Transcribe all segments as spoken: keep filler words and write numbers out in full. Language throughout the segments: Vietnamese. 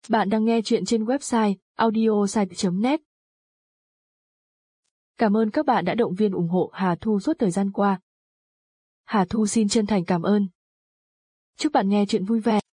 Bạn đang nghe chuyện trên website audiosite chấm net. Cảm ơn các bạn đã động viên ủng hộ Hà Thu suốt thời gian qua. Hà Thu xin chân thành cảm ơn. Chúc bạn nghe chuyện vui vẻ.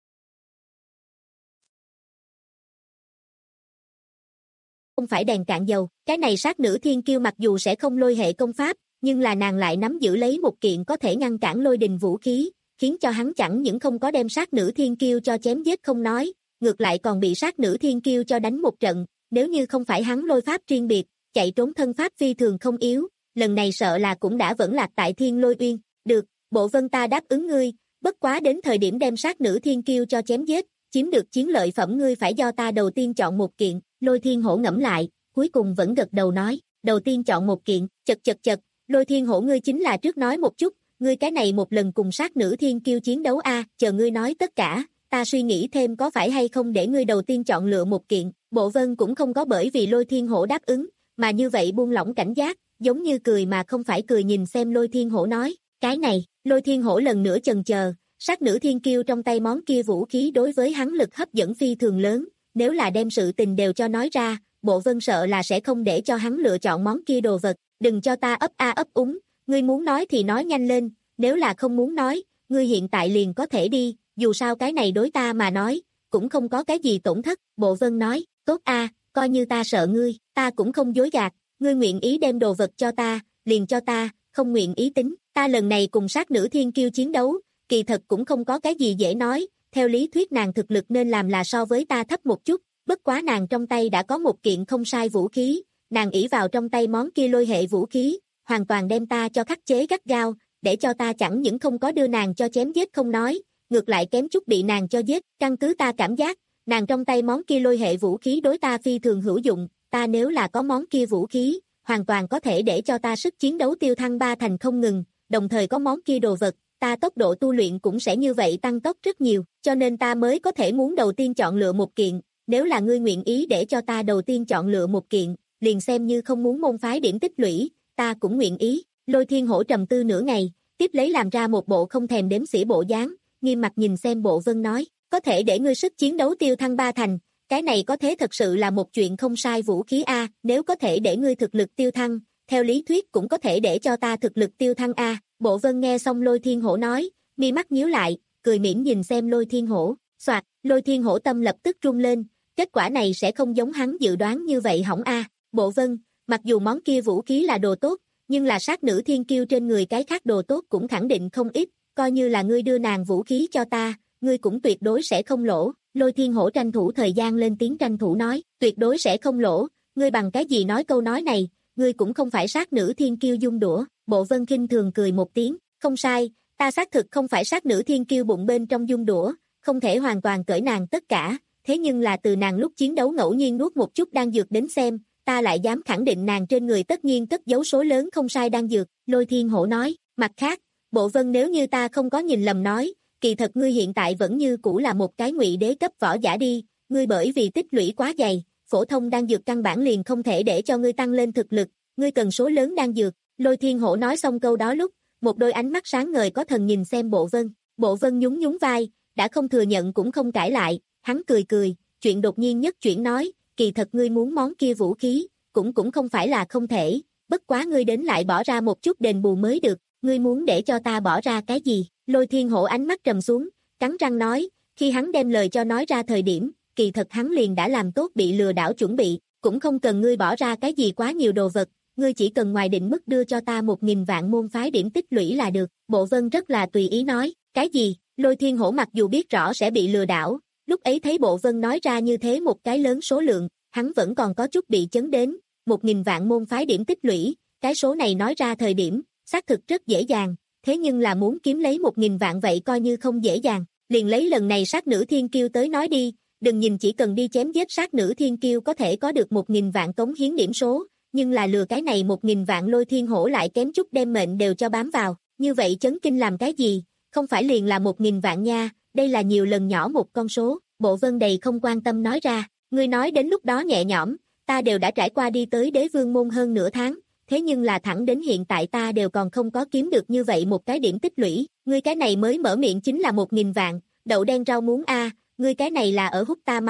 Không phải đèn cạn dầu, cái này sát nữ thiên kiêu mặc dù sẽ không lôi hệ công pháp, nhưng là nàng lại nắm giữ lấy một kiện có thể ngăn cản lôi đình vũ khí, khiến cho hắn chẳng những không có đem sát nữ thiên kiêu cho chém giết không nói, ngược lại còn bị sát nữ thiên kiêu cho đánh một trận, nếu như không phải hắn lôi pháp riêng biệt, chạy trốn thân pháp phi thường không yếu, lần này sợ là cũng đã vẫn lạc tại Thiên Lôi Uyên. Được, Bộ Vân ta đáp ứng ngươi, bất quá đến thời điểm đem sát nữ thiên kiêu cho chém giết, chiếm được chiến lợi phẩm ngươi phải do ta đầu tiên chọn một kiện. Lôi Thiên Hổ ngẫm lại, cuối cùng vẫn gật đầu nói, đầu tiên chọn một kiện. Chật chật chật, Lôi Thiên Hổ ngươi chính là trước nói một chút, ngươi cái này một lần cùng sát nữ thiên kiêu chiến đấu a, chờ ngươi nói tất cả, ta suy nghĩ thêm có phải hay không để ngươi đầu tiên chọn lựa một kiện. Bộ Vân cũng không có bởi vì Lôi Thiên Hổ đáp ứng, mà như vậy buông lỏng cảnh giác, giống như cười mà không phải cười nhìn xem Lôi Thiên Hổ nói, cái này. Lôi Thiên Hổ lần nữa chần chờ, sát nữ thiên kiêu trong tay món kia vũ khí đối với hắn lực hấp dẫn phi thường lớn, nếu là đem sự tình đều cho nói ra, Bộ Vân sợ là sẽ không để cho hắn lựa chọn món kia đồ vật, đừng cho ta ấp a ấp úng, ngươi muốn nói thì nói nhanh lên, nếu là không muốn nói, ngươi hiện tại liền có thể đi, dù sao cái này đối ta mà nói, cũng không có cái gì tổn thất. Bộ Vân nói, tốt a, coi như ta sợ ngươi, ta cũng không dối gạt, ngươi nguyện ý đem đồ vật cho ta, liền cho ta, không nguyện ý tính, ta lần này cùng sát nữ thiên kiêu chiến đấu, kỳ thật cũng không có cái gì dễ nói, theo lý thuyết nàng thực lực nên làm là so với ta thấp một chút, bất quá nàng trong tay đã có một kiện không sai vũ khí, nàng ỷ vào trong tay món kia lôi hệ vũ khí, hoàn toàn đem ta cho khắc chế gắt gao, để cho ta chẳng những không có đưa nàng cho chém giết không nói, ngược lại kém chút bị nàng cho giết, căn cứ ta cảm giác, nàng trong tay món kia lôi hệ vũ khí đối ta phi thường hữu dụng, ta nếu là có món kia vũ khí, hoàn toàn có thể để cho ta sức chiến đấu tiêu thăng ba thành không ngừng, đồng thời có món kia đồ vật, ta tốc độ tu luyện cũng sẽ như vậy tăng tốc rất nhiều, cho nên ta mới có thể muốn đầu tiên chọn lựa một kiện, nếu là ngươi nguyện ý để cho ta đầu tiên chọn lựa một kiện, liền xem như không muốn môn phái điểm tích lũy, ta cũng nguyện ý. Lôi Thiên Hổ trầm tư nửa ngày, tiếp lấy làm ra một bộ không thèm đếm xỉa bộ dáng, nghiêm mặt nhìn xem Bộ Vân nói, có thể để ngươi sức chiến đấu tiêu thăng ba thành, cái này có thế thật sự là một chuyện không sai vũ khí a, nếu có thể để ngươi thực lực tiêu thăng, theo lý thuyết cũng có thể để cho ta thực lực tiêu thăng a. Bộ Vân nghe xong Lôi Thiên Hổ nói, mi mắt nhíu lại, cười mỉm nhìn xem Lôi Thiên Hổ, soạt, Lôi Thiên Hổ tâm lập tức rung lên, kết quả này sẽ không giống hắn dự đoán như vậy hỏng a. Bộ Vân, mặc dù món kia vũ khí là đồ tốt, nhưng là sát nữ thiên kiêu trên người cái khác đồ tốt cũng khẳng định không ít, coi như là ngươi đưa nàng vũ khí cho ta, ngươi cũng tuyệt đối sẽ không lỗ. Lôi Thiên Hổ tranh thủ thời gian lên tiếng tranh thủ nói, tuyệt đối sẽ không lỗ, ngươi bằng cái gì nói câu nói này, ngươi cũng không phải sát nữ thiên kiêu dung đũa. Bộ Vân khinh thường cười một tiếng, không sai, ta xác thực không phải sát nữ thiên kiêu bụng bên trong dung đũa, không thể hoàn toàn cởi nàng tất cả, thế nhưng là từ nàng lúc chiến đấu ngẫu nhiên nuốt một chút đan dược đến xem, ta lại dám khẳng định nàng trên người tất nhiên cất giấu số lớn không sai đan dược. Lôi Thiên Hổ nói, mặt khác, Bộ Vân nếu như ta không có nhìn lầm nói, kỳ thật ngươi hiện tại vẫn như cũ là một cái ngụy đế cấp võ giả đi, ngươi bởi vì tích lũy quá dày, phổ thông đan dược căn bản liền không thể để cho ngươi tăng lên thực lực, ngươi cần số lớn đan dược. Lôi Thiên Hổ nói xong câu đó lúc, một đôi ánh mắt sáng ngời có thần nhìn xem Bộ Vân, Bộ Vân nhún nhún vai, đã không thừa nhận cũng không cãi lại, hắn cười cười, chuyện đột nhiên nhất chuyển nói, kỳ thật ngươi muốn món kia vũ khí, cũng cũng không phải là không thể, bất quá ngươi đến lại bỏ ra một chút đền bù mới được, ngươi muốn để cho ta bỏ ra cái gì? Lôi Thiên Hổ ánh mắt trầm xuống, cắn răng nói, khi hắn đem lời cho nói ra thời điểm, kỳ thật hắn liền đã làm tốt bị lừa đảo chuẩn bị, cũng không cần ngươi bỏ ra cái gì quá nhiều đồ vật, ngươi chỉ cần ngoài định mức đưa cho ta một nghìn vạn môn phái điểm tích lũy là được. Bộ Vân rất là tùy ý nói, cái gì? Lôi Thiên Hổ mặc dù biết rõ sẽ bị lừa đảo, lúc ấy thấy Bộ Vân nói ra như thế một cái lớn số lượng, hắn vẫn còn có chút bị chấn đến, một nghìn vạn môn phái điểm tích lũy, cái số này nói ra thời điểm, xác thực rất dễ dàng, thế nhưng là muốn kiếm lấy một nghìn vạn vậy coi như không dễ dàng, liền lấy lần này sát nữ thiên kiêu tới nói đi, đừng nhìn chỉ cần đi chém giết sát nữ thiên kiêu có thể có được một nghìn vạn cống hiến điểm số, nhưng là lừa cái này một nghìn vạn Lôi Thiên Hổ lại kém chút đem mệnh đều cho bám vào, như vậy chấn kinh làm cái gì, không phải liền là một nghìn vạn nha, đây là nhiều lần nhỏ một con số. Bộ Vân đầy không quan tâm nói ra, ngươi nói đến lúc đó nhẹ nhõm, ta đều đã trải qua đi tới đế vương môn hơn nửa tháng, thế nhưng là thẳng đến hiện tại ta đều còn không có kiếm được như vậy một cái điểm tích lũy, ngươi cái này mới mở miệng chính là một nghìn vạn, đậu đen rau muống a, ngươi cái này là ở hút ta máu,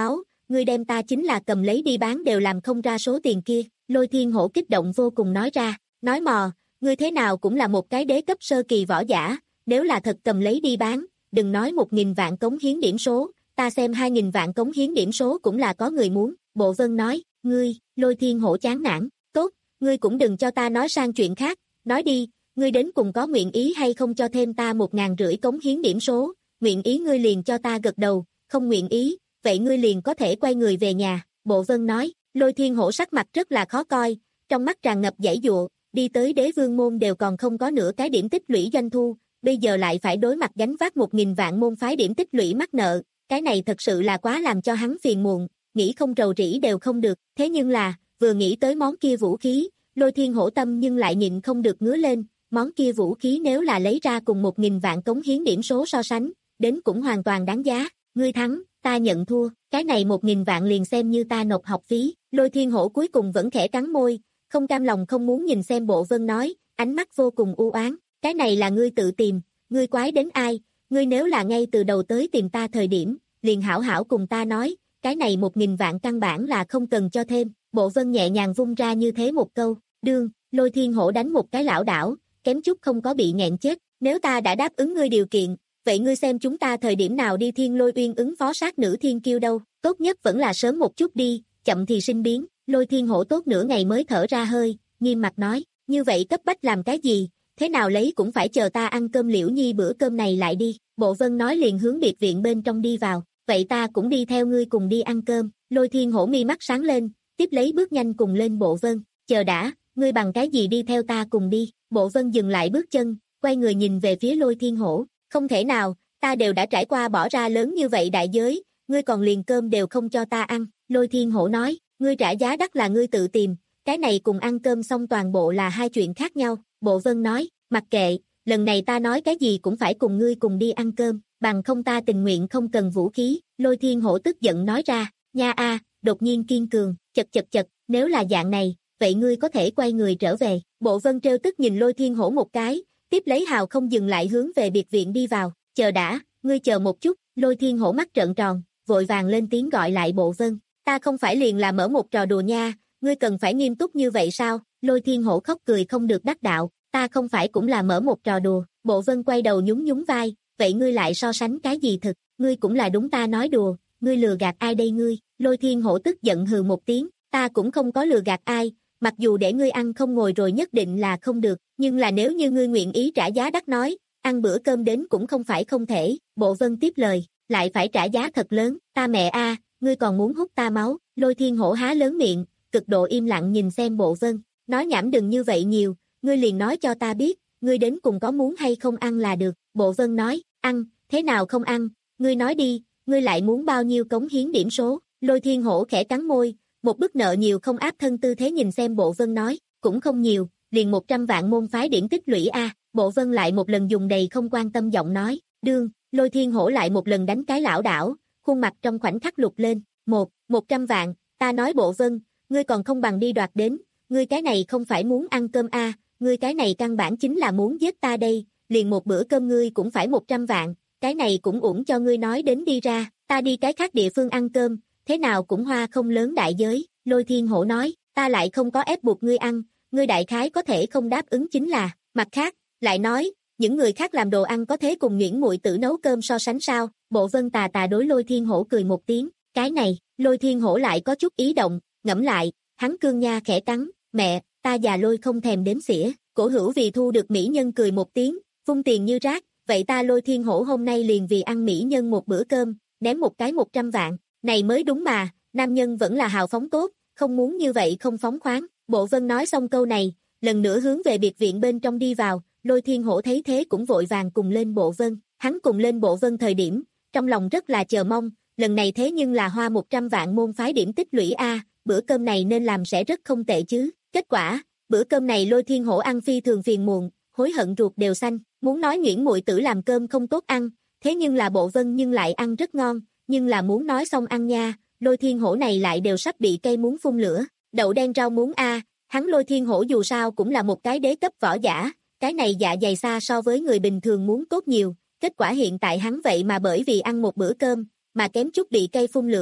ngươi đem ta chính là cầm lấy đi bán đều làm không ra số tiền kia, Lôi Thiên Hổ kích động vô cùng nói ra, nói mò, ngươi thế nào cũng là một cái đế cấp sơ kỳ võ giả, nếu là thật cầm lấy đi bán, đừng nói một nghìn vạn cống hiến điểm số, ta xem hai nghìn vạn cống hiến điểm số cũng là có người muốn, Bộ Vân nói, ngươi, Lôi Thiên Hổ chán nản, tốt, ngươi cũng đừng cho ta nói sang chuyện khác, nói đi, ngươi đến cùng có nguyện ý hay không cho thêm ta một ngàn rưỡi cống hiến điểm số, nguyện ý ngươi liền cho ta gật đầu, không nguyện ý, vậy ngươi liền có thể quay người về nhà, Bộ Vân nói, Lôi Thiên Hổ sắc mặt rất là khó coi, trong mắt tràn ngập giãy giụa, đi tới đế vương môn đều còn không có nửa cái điểm tích lũy doanh thu, bây giờ lại phải đối mặt gánh vác một nghìn vạn môn phái điểm tích lũy mắc nợ, cái này thật sự là quá làm cho hắn phiền muộn, nghĩ không rầu rĩ đều không được, thế nhưng là, vừa nghĩ tới món kia vũ khí, Lôi Thiên Hổ tâm nhưng lại nhịn không được ngứa lên, món kia vũ khí nếu là lấy ra cùng một nghìn vạn cống hiến điểm số so sánh, đến cũng hoàn toàn đáng giá, ngươi thắng, ta nhận thua, cái này một nghìn vạn liền xem như ta nộp học phí, Lôi Thiên Hổ cuối cùng vẫn khẽ cắn môi, không cam lòng không muốn nhìn xem Bộ Vân nói, ánh mắt vô cùng u oán, cái này là ngươi tự tìm, ngươi quái đến ai, ngươi nếu là ngay từ đầu tới tìm ta thời điểm, liền hảo hảo cùng ta nói, cái này một nghìn vạn căn bản là không cần cho thêm, Bộ Vân nhẹ nhàng vung ra như thế một câu, đương, Lôi Thiên Hổ đánh một cái lảo đảo, kém chút không có bị nghẹn chết, nếu ta đã đáp ứng ngươi điều kiện, vậy ngươi xem chúng ta thời điểm nào đi Thiên Lôi Uyên ứng phó sát nữ thiên kiêu đâu, tốt nhất vẫn là sớm một chút đi, chậm thì sinh biến, Lôi Thiên Hổ tốt nửa ngày mới thở ra hơi, nghiêm mặt nói, như vậy cấp bách làm cái gì, thế nào lấy cũng phải chờ ta ăn cơm Liễu Nhi bữa cơm này lại đi, Bộ Vân nói liền hướng biệt viện bên trong đi vào, vậy ta cũng đi theo ngươi cùng đi ăn cơm, Lôi Thiên Hổ mi mắt sáng lên, tiếp lấy bước nhanh cùng lên Bộ Vân, chờ đã, ngươi bằng cái gì đi theo ta cùng đi, Bộ Vân dừng lại bước chân, quay người nhìn về phía Lôi Thiên Hổ, không thể nào, ta đều đã trải qua bỏ ra lớn như vậy đại giới, ngươi còn liền cơm đều không cho ta ăn, Lôi Thiên Hổ nói, ngươi trả giá đắt là ngươi tự tìm, cái này cùng ăn cơm xong toàn bộ là hai chuyện khác nhau, Bộ Vân nói, mặc kệ, lần này ta nói cái gì cũng phải cùng ngươi cùng đi ăn cơm, bằng không ta tình nguyện không cần vũ khí, Lôi Thiên Hổ tức giận nói ra, nha a, đột nhiên kiên cường, chật chật chật, nếu là dạng này, vậy ngươi có thể quay người trở về, Bộ Vân trêu tức nhìn Lôi Thiên Hổ một cái, tiếp lấy hào không dừng lại hướng về biệt viện đi vào, chờ đã, ngươi chờ một chút, Lôi Thiên Hổ mắt trợn tròn, vội vàng lên tiếng gọi lại Bộ Vân, ta không phải liền là mở một trò đùa nha, ngươi cần phải nghiêm túc như vậy sao, Lôi Thiên Hổ khóc cười không được đắc đạo, ta không phải cũng là mở một trò đùa, Bộ Vân quay đầu nhún nhún vai, vậy ngươi lại so sánh cái gì thực, ngươi cũng là đúng ta nói đùa, ngươi lừa gạt ai đây ngươi, Lôi Thiên Hổ tức giận hừ một tiếng, ta cũng không có lừa gạt ai, mặc dù để ngươi ăn không ngồi rồi nhất định là không được, nhưng là nếu như ngươi nguyện ý trả giá đắt nói, ăn bữa cơm đến cũng không phải không thể, Bộ Vân tiếp lời, lại phải trả giá thật lớn, ta mẹ a, ngươi còn muốn hút ta máu, Lôi Thiên Hổ há lớn miệng, cực độ im lặng nhìn xem Bộ Vân, nói nhảm đừng như vậy nhiều, ngươi liền nói cho ta biết, ngươi đến cùng có muốn hay không ăn là được, Bộ Vân nói, ăn, thế nào không ăn, ngươi nói đi, ngươi lại muốn bao nhiêu cống hiến điểm số, Lôi Thiên Hổ khẽ cắn môi, một bức nợ nhiều không áp thân tư thế nhìn xem Bộ Vân nói, cũng không nhiều, liền một trăm vạn môn phái điểm tích lũy a, Bộ Vân lại một lần dùng đầy không quan tâm giọng nói, đương, Lôi Thiên Hổ lại một lần đánh cái lảo đảo, khuôn mặt trong khoảnh khắc lục lên, một, một trăm vạn, ta nói Bộ Vân, ngươi còn không bằng đi đoạt đến, ngươi cái này không phải muốn ăn cơm a, ngươi cái này căn bản chính là muốn giết ta đây, liền một bữa cơm ngươi cũng phải một trăm vạn, cái này cũng uổng cho ngươi nói đến đi ra, ta đi cái khác địa phương ăn cơm, thế nào cũng hoa không lớn đại giới, Lôi Thiên Hổ nói, ta lại không có ép buộc ngươi ăn, ngươi đại khái có thể không đáp ứng chính là, mặt khác, lại nói, những người khác làm đồ ăn có thế cùng Nguyễn muội tử nấu cơm so sánh sao, Bộ Vân tà tà đối Lôi Thiên Hổ cười một tiếng, cái này, Lôi Thiên Hổ lại có chút ý động, ngẫm lại, hắn cương nha khẽ cắn, mẹ, ta già Lôi không thèm đếm xỉa, Cổ Hữu vì thu được mỹ nhân cười một tiếng, vung tiền như rác, vậy ta Lôi Thiên Hổ hôm nay liền vì ăn mỹ nhân một bữa cơm, ném một cái một trăm vạn, này mới đúng mà, nam nhân vẫn là hào phóng tốt, không muốn như vậy không phóng khoáng, Bộ Vân nói xong câu này, lần nữa hướng về biệt viện bên trong đi vào, Lôi Thiên Hổ thấy thế cũng vội vàng cùng lên Bộ Vân, hắn cùng lên Bộ Vân thời điểm, trong lòng rất là chờ mong, lần này thế nhưng là hoa một trăm vạn môn phái điểm tích lũy a, bữa cơm này nên làm sẽ rất không tệ chứ, kết quả, bữa cơm này Lôi Thiên Hổ ăn phi thường phiền muộn, hối hận ruột đều xanh, muốn nói Nguyễn muội tử làm cơm không tốt ăn, thế nhưng là Bộ Vân nhưng lại ăn rất ngon, nhưng là muốn nói xong ăn nha, Lôi Thiên Hổ này lại đều sắp bị cây muốn phun lửa, đậu đen rau muống a, hắn Lôi Thiên Hổ dù sao cũng là một cái đế cấp võ giả, cái này dạ dày xa so với người bình thường muốn tốt nhiều, kết quả hiện tại hắn vậy mà bởi vì ăn một bữa cơm, mà kém chút bị cây phun lửa,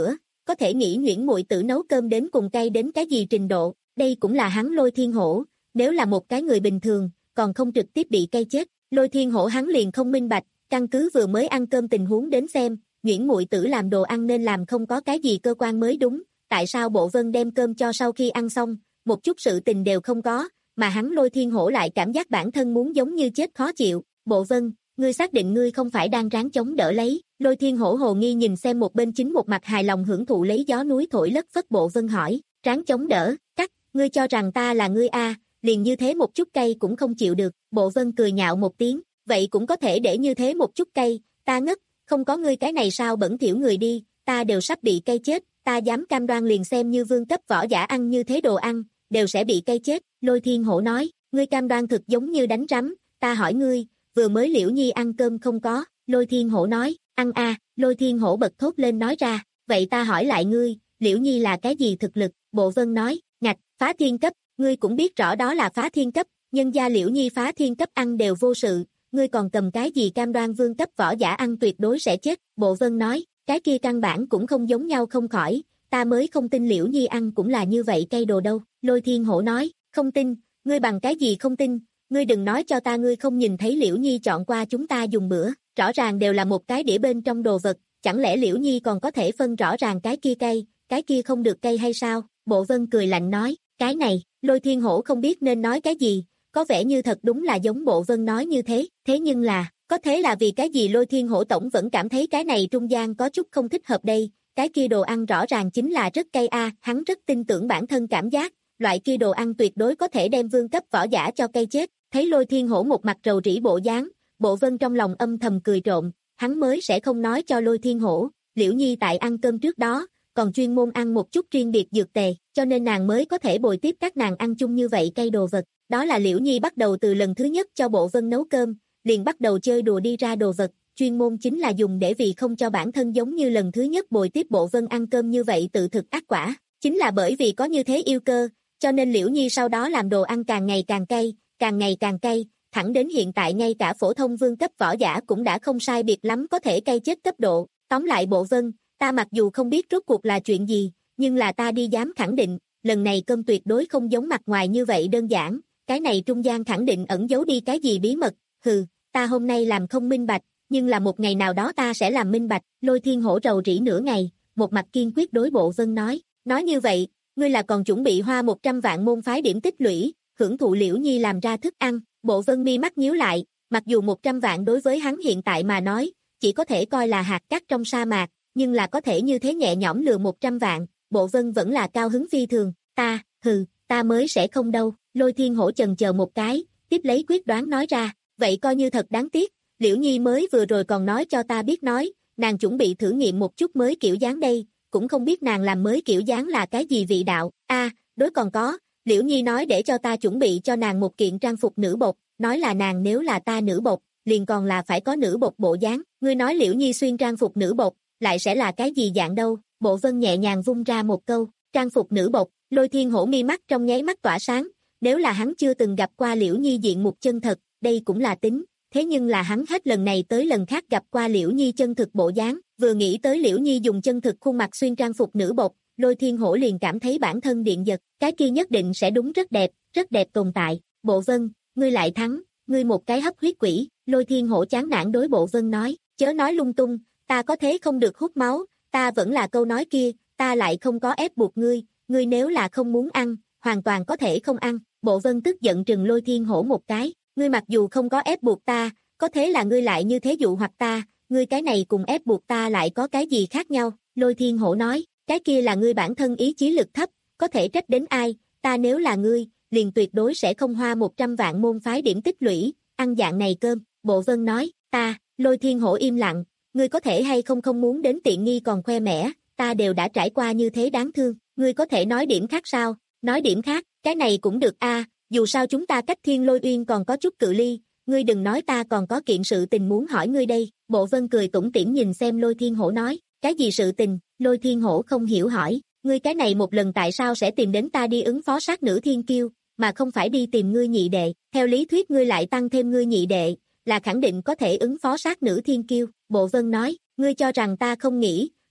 có thể nghĩ Nguyễn muội tử nấu cơm đến cùng cay đến cái gì trình độ, đây cũng là hắn Lôi Thiên Hổ, nếu là một cái người bình thường, còn không trực tiếp bị cay chết. Lôi Thiên Hổ hắn liền không minh bạch, căn cứ vừa mới ăn cơm tình huống đến xem, Nguyễn muội tử làm đồ ăn nên làm không có cái gì cơ quan mới đúng, tại sao Bộ Vân đem cơm cho sau khi ăn xong, một chút sự tình đều không có, mà hắn Lôi Thiên Hổ lại cảm giác bản thân muốn giống như chết khó chịu. Bộ Vân, ngươi xác định ngươi không phải đang ráng chống đỡ lấy? Lôi Thiên Hổ hồ nghi nhìn xem một bên chính một mặt hài lòng hưởng thụ lấy gió núi thổi lất phất Bộ Vân hỏi, ráng chống đỡ, cắt, ngươi cho rằng ta là ngươi a, liền như thế một chút cay cũng không chịu được. Bộ Vân cười nhạo một tiếng, vậy cũng có thể để như thế một chút cay, ta ngất, không có ngươi cái này sao bẩn thỉu người đi, ta đều sắp bị cay chết, ta dám cam đoan liền xem như vương cấp võ giả ăn như thế đồ ăn, đều sẽ bị cay chết. Lôi Thiên Hổ nói, ngươi cam đoan thực giống như đánh rắm, ta hỏi ngươi, vừa mới Liễu Nhi ăn cơm không có? Lôi Thiên Hổ nói, ăn a. À. Lôi Thiên Hổ bật thốt lên nói ra, vậy ta hỏi lại ngươi, Liễu Nhi là cái gì thực lực? Bộ Vân nói, ngạch, phá thiên cấp, ngươi cũng biết rõ đó là phá thiên cấp, nhân gia Liễu Nhi phá thiên cấp ăn đều vô sự, ngươi còn cầm cái gì cam đoan vương cấp võ giả ăn tuyệt đối sẽ chết? Bộ Vân nói, cái kia căn bản cũng không giống nhau không khỏi, ta mới không tin Liễu Nhi ăn cũng là như vậy cây đồ đâu. Lôi Thiên Hổ nói, không tin, ngươi bằng cái gì không tin, ngươi đừng nói cho ta ngươi không nhìn thấy Liễu Nhi chọn qua chúng ta dùng bữa, rõ ràng đều là một cái đĩa bên trong đồ vật, chẳng lẽ Liễu Nhi còn có thể phân rõ ràng cái kia cay, cái kia không được cay hay sao? Bộ Vân cười lạnh nói, cái này, Lôi Thiên Hổ không biết nên nói cái gì, có vẻ như thật đúng là giống Bộ Vân nói như thế, thế nhưng là, có thế là vì cái gì Lôi Thiên Hổ tổng vẫn cảm thấy cái này trung gian có chút không thích hợp đây, cái kia đồ ăn rõ ràng chính là rất cay a, hắn rất tin tưởng bản thân cảm giác, loại kia đồ ăn tuyệt đối có thể đem vương cấp võ giả cho cay chết. Thấy Lôi Thiên Hổ một mặt rầu rĩ bộ dáng, Bộ Vân trong lòng âm thầm cười trộm, hắn mới sẽ không nói cho Lôi Thiên Hổ, Liễu Nhi tại ăn cơm trước đó, còn chuyên môn ăn một chút riêng biệt dược tề, cho nên nàng mới có thể bồi tiếp các nàng ăn chung như vậy cay đồ vật. Đó là Liễu Nhi bắt đầu từ lần thứ nhất cho Bộ Vân nấu cơm, liền bắt đầu chơi đùa đi ra đồ vật, chuyên môn chính là dùng để vì không cho bản thân giống như lần thứ nhất bồi tiếp Bộ Vân ăn cơm như vậy tự thực ác quả, chính là bởi vì có như thế yêu cơ, cho nên Liễu Nhi sau đó làm đồ ăn càng ngày càng cay, càng ngày càng cay, thẳng đến hiện tại ngay cả phổ thông vương cấp võ giả cũng đã không sai biệt lắm có thể cay chết cấp độ. Tóm lại Bộ Vân, ta mặc dù không biết rốt cuộc là chuyện gì, nhưng là ta đi dám khẳng định, lần này cơm tuyệt đối không giống mặt ngoài như vậy đơn giản, cái này trung gian khẳng định ẩn giấu đi cái gì bí mật, hừ, ta hôm nay làm không minh bạch, nhưng là một ngày nào đó ta sẽ làm minh bạch. Lôi Thiên Hổ rầu rĩ nửa ngày, một mặt kiên quyết đối Bộ Vân nói, nói như vậy, ngươi là còn chuẩn bị hoa một trăm vạn môn phái điểm tích lũy, hưởng thụ Liễu Nhi làm ra thức ăn. Bộ Vân mi mắt nhíu lại, mặc dù một trăm vạn đối với hắn hiện tại mà nói, chỉ có thể coi là hạt cát trong sa mạc, nhưng là có thể như thế nhẹ nhõm lừa một trăm vạn, Bộ Vân vẫn là cao hứng phi thường, ta, hừ, ta mới sẽ không đâu. Lôi Thiên Hổ chần chờ một cái, tiếp lấy quyết đoán nói ra, vậy coi như thật đáng tiếc, Liễu Nhi mới vừa rồi còn nói cho ta biết nói, nàng chuẩn bị thử nghiệm một chút mới kiểu dáng đây, cũng không biết nàng làm mới kiểu dáng là cái gì vị đạo. A, à, đối còn có, Liễu Nhi nói để cho ta chuẩn bị cho nàng một kiện trang phục nữ bột, nói là nàng nếu là ta nữ bột, liền còn là phải có nữ bột bộ dáng. Ngươi nói Liễu Nhi xuyên trang phục nữ bột, lại sẽ là cái gì dạng đâu? Bộ Vân nhẹ nhàng vung ra một câu, trang phục nữ bột. Lôi Thiên Hổ mi mắt trong nháy mắt tỏa sáng, nếu là hắn chưa từng gặp qua Liễu Nhi diện mục chân thật, đây cũng là tính, thế nhưng là hắn hết lần này tới lần khác gặp qua Liễu Nhi chân thực bộ dáng, vừa nghĩ tới Liễu Nhi dùng chân thực khuôn mặt xuyên trang phục nữ bột, Lôi Thiên Hổ liền cảm thấy bản thân điện giật, cái kia nhất định sẽ đúng rất đẹp, rất đẹp tồn tại. Bộ Vân, ngươi lại thắng, ngươi một cái hấp huyết quỷ. Lôi Thiên Hổ chán nản đối Bộ Vân nói, chớ nói lung tung, ta có thế không được hút máu, ta vẫn là câu nói kia, ta lại không có ép buộc ngươi, ngươi nếu là không muốn ăn, hoàn toàn có thể không ăn. Bộ Vân tức giận trừng Lôi Thiên Hổ một cái, ngươi mặc dù không có ép buộc ta, có thế là ngươi lại như thế dụ hoặc ta, ngươi cái này cùng ép buộc ta lại có cái gì khác nhau? Lôi Thiên Hổ nói, cái kia là ngươi bản thân ý chí lực thấp, có thể trách đến ai, ta nếu là ngươi, liền tuyệt đối sẽ không hoa một trăm vạn môn phái điểm tích lũy, ăn dạng này cơm. Bộ Vân nói, ta, Lôi Thiên Hổ im lặng, ngươi có thể hay không không muốn đến tiện nghi còn khoe mẽ, ta đều đã trải qua như thế đáng thương, ngươi có thể nói điểm khác sao? Nói điểm khác, cái này cũng được a, dù sao chúng ta cách Thiên Lôi Uyên còn có chút cự ly, ngươi đừng nói ta còn có kiện sự tình muốn hỏi ngươi đây. Bộ Vân cười tủm tỉm nhìn xem Lôi Thiên Hổ nói, cái gì sự tình? Lôi Thiên Hổ không hiểu hỏi, ngươi cái này một lần tại sao sẽ tìm đến ta đi ứng phó sát nữ thiên kiêu, mà không phải đi tìm ngươi nhị đệ, theo lý thuyết ngươi lại tăng thêm ngươi nhị đệ, là khẳng định có thể ứng phó sát nữ thiên kiêu. Bộ Vân nói, ngươi cho rằng ta không nghĩ,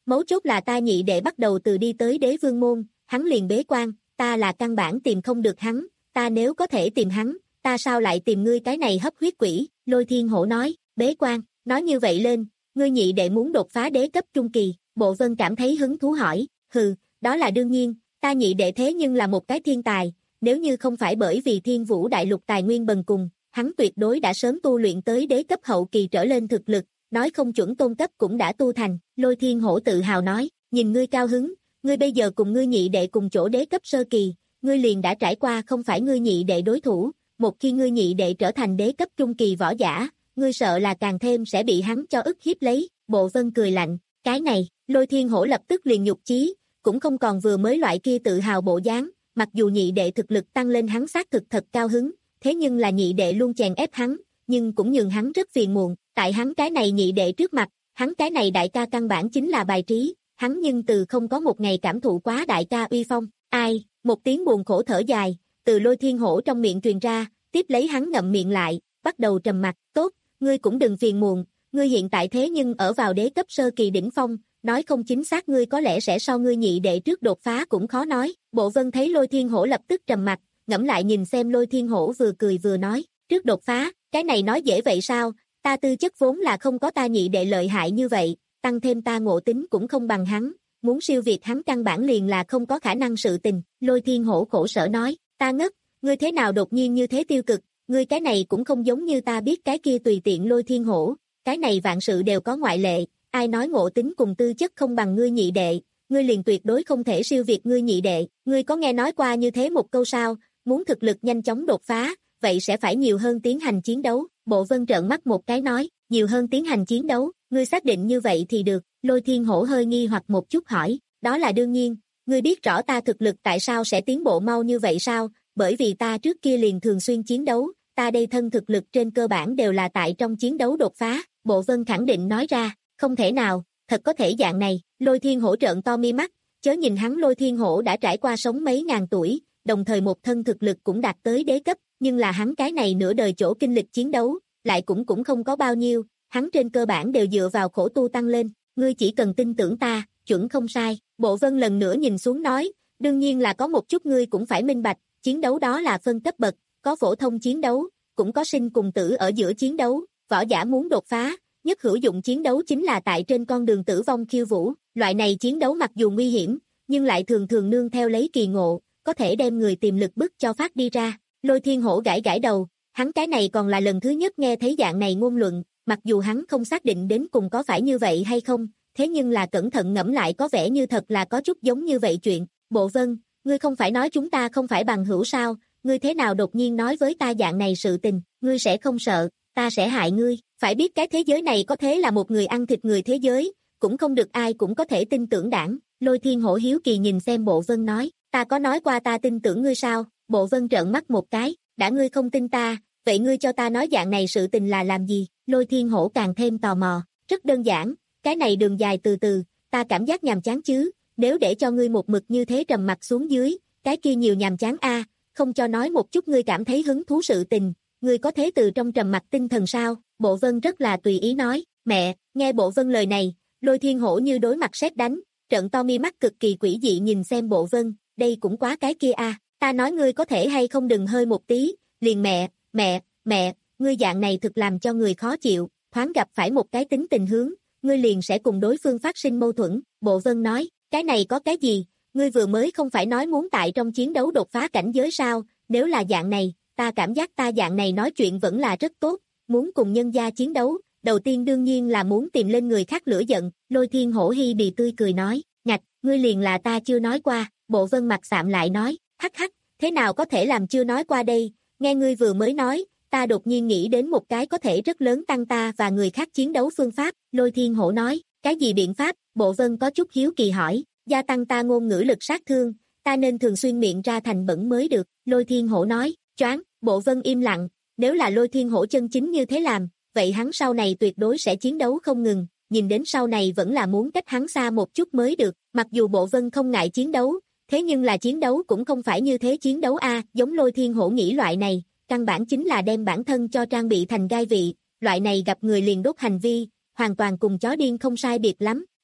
mấu chốt là ta nhị đệ bắt đầu từ đi tới đế vương môn, hắn liền bế quan, ta là căn bản tìm không được hắn, ta nếu có thể tìm hắn, ta sao lại tìm ngươi cái này hấp huyết quỷ, Lôi Thiên Hổ nói, bế quan, nói như vậy lên, ngươi nhị đệ muốn đột phá đế cấp trung kỳ, Bộ Vân cảm thấy hứng thú hỏi, hừ, đó là đương nhiên, ta nhị đệ thế nhưng là một cái thiên tài, nếu như không phải bởi vì Thiên Vũ Đại Lục tài nguyên bần cùng, hắn tuyệt đối đã sớm tu luyện tới đế cấp hậu kỳ trở lên thực lực, nói không chuẩn tôn cấp cũng đã tu thành, Lôi Thiên Hổ tự hào nói, nhìn ngươi cao hứng, ngươi bây giờ cùng ngươi nhị đệ cùng chỗ đế cấp sơ kỳ, ngươi liền đã trải qua không phải ngươi nhị đệ đối thủ, một khi ngươi nhị đệ trở thành đế cấp trung kỳ võ giả, ngươi sợ là càng thêm sẽ bị hắn cho ức hiếp lấy, Bộ Vân cười lạnh, cái này, Lôi Thiên Hổ lập tức liền nhục chí, cũng không còn vừa mới loại kia tự hào bộ dáng, mặc dù nhị đệ thực lực tăng lên hắn xác thực thật cao hứng, thế nhưng là nhị đệ luôn chèn ép hắn, nhưng cũng nhường hắn rất phiền muộn, tại hắn cái này nhị đệ trước mặt, hắn cái này đại ca căn bản chính là bài trí, hắn nhưng từ không có một ngày cảm thụ quá đại ca uy phong, ai, một tiếng buồn khổ thở dài, từ Lôi Thiên Hổ trong miệng truyền ra, tiếp lấy hắn ngậm miệng lại, bắt đầu trầm mặc, tốt, ngươi cũng đừng phiền muộn, ngươi hiện tại thế nhưng ở vào đế cấp sơ kỳ đỉnh phong, nói không chính xác ngươi có lẽ sẽ so ngươi nhị đệ trước đột phá cũng khó nói, Bộ Vân thấy Lôi Thiên Hổ lập tức trầm mặc, ngẫm lại nhìn xem Lôi Thiên Hổ vừa cười vừa nói, trước đột phá, cái này nói dễ vậy sao, ta tư chất vốn là không có ta nhị đệ lợi hại như vậy, tăng thêm ta ngộ tính cũng không bằng hắn, muốn siêu việt hắn căn bản liền là không có khả năng sự tình, Lôi Thiên Hổ khổ sở nói, ta ngất, ngươi thế nào đột nhiên như thế tiêu cực, ngươi cái này cũng không giống như ta biết cái kia tùy tiện Lôi Thiên Hổ, cái này vạn sự đều có ngoại lệ, ai nói ngộ tính cùng tư chất không bằng ngươi nhị đệ, ngươi liền tuyệt đối không thể siêu việt ngươi nhị đệ, ngươi có nghe nói qua như thế một câu sao, muốn thực lực nhanh chóng đột phá, vậy sẽ phải nhiều hơn tiến hành chiến đấu, Bộ Vân trợn mắt một cái nói, nhiều hơn tiến hành chiến đấu, ngươi xác định như vậy thì được, Lôi Thiên Hổ hơi nghi hoặc một chút hỏi, đó là đương nhiên, ngươi biết rõ ta thực lực tại sao sẽ tiến bộ mau như vậy sao, bởi vì ta trước kia liền thường xuyên chiến đấu, ta đây thân thực lực trên cơ bản đều là tại trong chiến đấu đột phá, Bộ Vân khẳng định nói ra, không thể nào, thật có thể dạng này, Lôi Thiên Hổ trợn to mi mắt, chớ nhìn hắn Lôi Thiên Hổ đã trải qua sống mấy ngàn tuổi, đồng thời một thân thực lực cũng đạt tới đế cấp, nhưng là hắn cái này nửa đời chỗ kinh lịch chiến đấu, lại cũng cũng không có bao nhiêu, hắn trên cơ bản đều dựa vào khổ tu tăng lên, ngươi chỉ cần tin tưởng ta, chuẩn không sai, Bộ Vân lần nữa nhìn xuống nói, đương nhiên là có một chút ngươi cũng phải minh bạch, chiến đấu đó là phân cấp bậc, có phổ thông chiến đấu, cũng có sinh cùng tử ở giữa chiến đấu, võ giả muốn đột phá, nhất hữu dụng chiến đấu chính là tại trên con đường tử vong khiêu vũ, loại này chiến đấu mặc dù nguy hiểm, nhưng lại thường thường nương theo lấy kỳ ngộ, có thể đem người tiềm lực bức cho phát đi ra. Lôi Thiên Hổ gãi gãi đầu, hắn cái này còn là lần thứ nhất nghe thấy dạng này ngôn luận, mặc dù hắn không xác định đến cùng có phải như vậy hay không, thế nhưng là cẩn thận ngẫm lại có vẻ như thật là có chút giống như vậy chuyện. Bộ Vân, ngươi không phải nói chúng ta không phải bằng hữu sao, ngươi thế nào đột nhiên nói với ta dạng này sự tình, ngươi sẽ không sợ, ta sẽ hại ngươi, phải biết cái thế giới này có thế là một người ăn thịt người thế giới, cũng không được ai cũng có thể tin tưởng đảng. Lôi Thiên Hổ hiếu kỳ nhìn xem Bộ Vân nói, ta có nói qua ta tin tưởng ngươi sao, Bộ Vân trợn mắt một cái, đã ngươi không tin ta, vậy ngươi cho ta nói dạng này sự tình là làm gì, Lôi Thiên Hổ càng thêm tò mò, rất đơn giản, cái này đường dài từ từ, ta cảm giác nhàm chán chứ, nếu để cho ngươi một mực như thế trầm mặt xuống dưới, cái kia nhiều nhàm chán a, không cho nói một chút ngươi cảm thấy hứng thú sự tình, ngươi có thế từ trong trầm mặt tinh thần sao, Bộ Vân rất là tùy ý nói, mẹ, nghe Bộ Vân lời này, Lôi Thiên Hổ như đối mặt sét đánh, trợn to mi mắt cực kỳ quỷ dị nhìn xem Bộ Vân, đây cũng quá cái kia a, ta nói ngươi có thể hay không đừng hơi một tí, liền mẹ, mẹ, mẹ, ngươi dạng này thực làm cho người khó chịu, thoáng gặp phải một cái tính tình hướng, ngươi liền sẽ cùng đối phương phát sinh mâu thuẫn, Bộ Vân nói, cái này có cái gì, ngươi vừa mới không phải nói muốn tại trong chiến đấu đột phá cảnh giới sao, nếu là dạng này, ta cảm giác ta dạng này nói chuyện vẫn là rất tốt, muốn cùng nhân gia chiến đấu, đầu tiên đương nhiên là muốn tìm lên người khác lửa giận, Lôi Thiên Hổ hi bì tươi cười nói, ngạch, ngươi liền là ta chưa nói qua, Bộ Vân mặt sạm lại nói, hắc hắc, thế nào có thể làm chưa nói qua đây, nghe ngươi vừa mới nói, ta đột nhiên nghĩ đến một cái có thể rất lớn tăng ta và người khác chiến đấu phương pháp, Lôi Thiên Hổ nói, cái gì biện pháp, Bộ Vân có chút hiếu kỳ hỏi, gia tăng ta ngôn ngữ lực sát thương, ta nên thường xuyên miệng ra thành bẩn mới được, Lôi Thiên Hổ nói, choáng, Bộ Vân im lặng, nếu là Lôi Thiên Hổ chân chính như thế làm, vậy hắn sau này tuyệt đối sẽ chiến đấu không ngừng, nhìn đến sau này vẫn là muốn cách hắn xa một chút mới được, mặc dù Bộ Vân không ngại chiến đấu, thế nhưng là chiến đấu cũng không phải như thế chiến đấu a, giống Lôi Thiên Hổ nghĩ loại này, căn bản chính là đem bản thân cho trang bị thành gai vị, loại này gặp người liền đốt hành vi, hoàn toàn cùng chó điên không sai biệt lắm,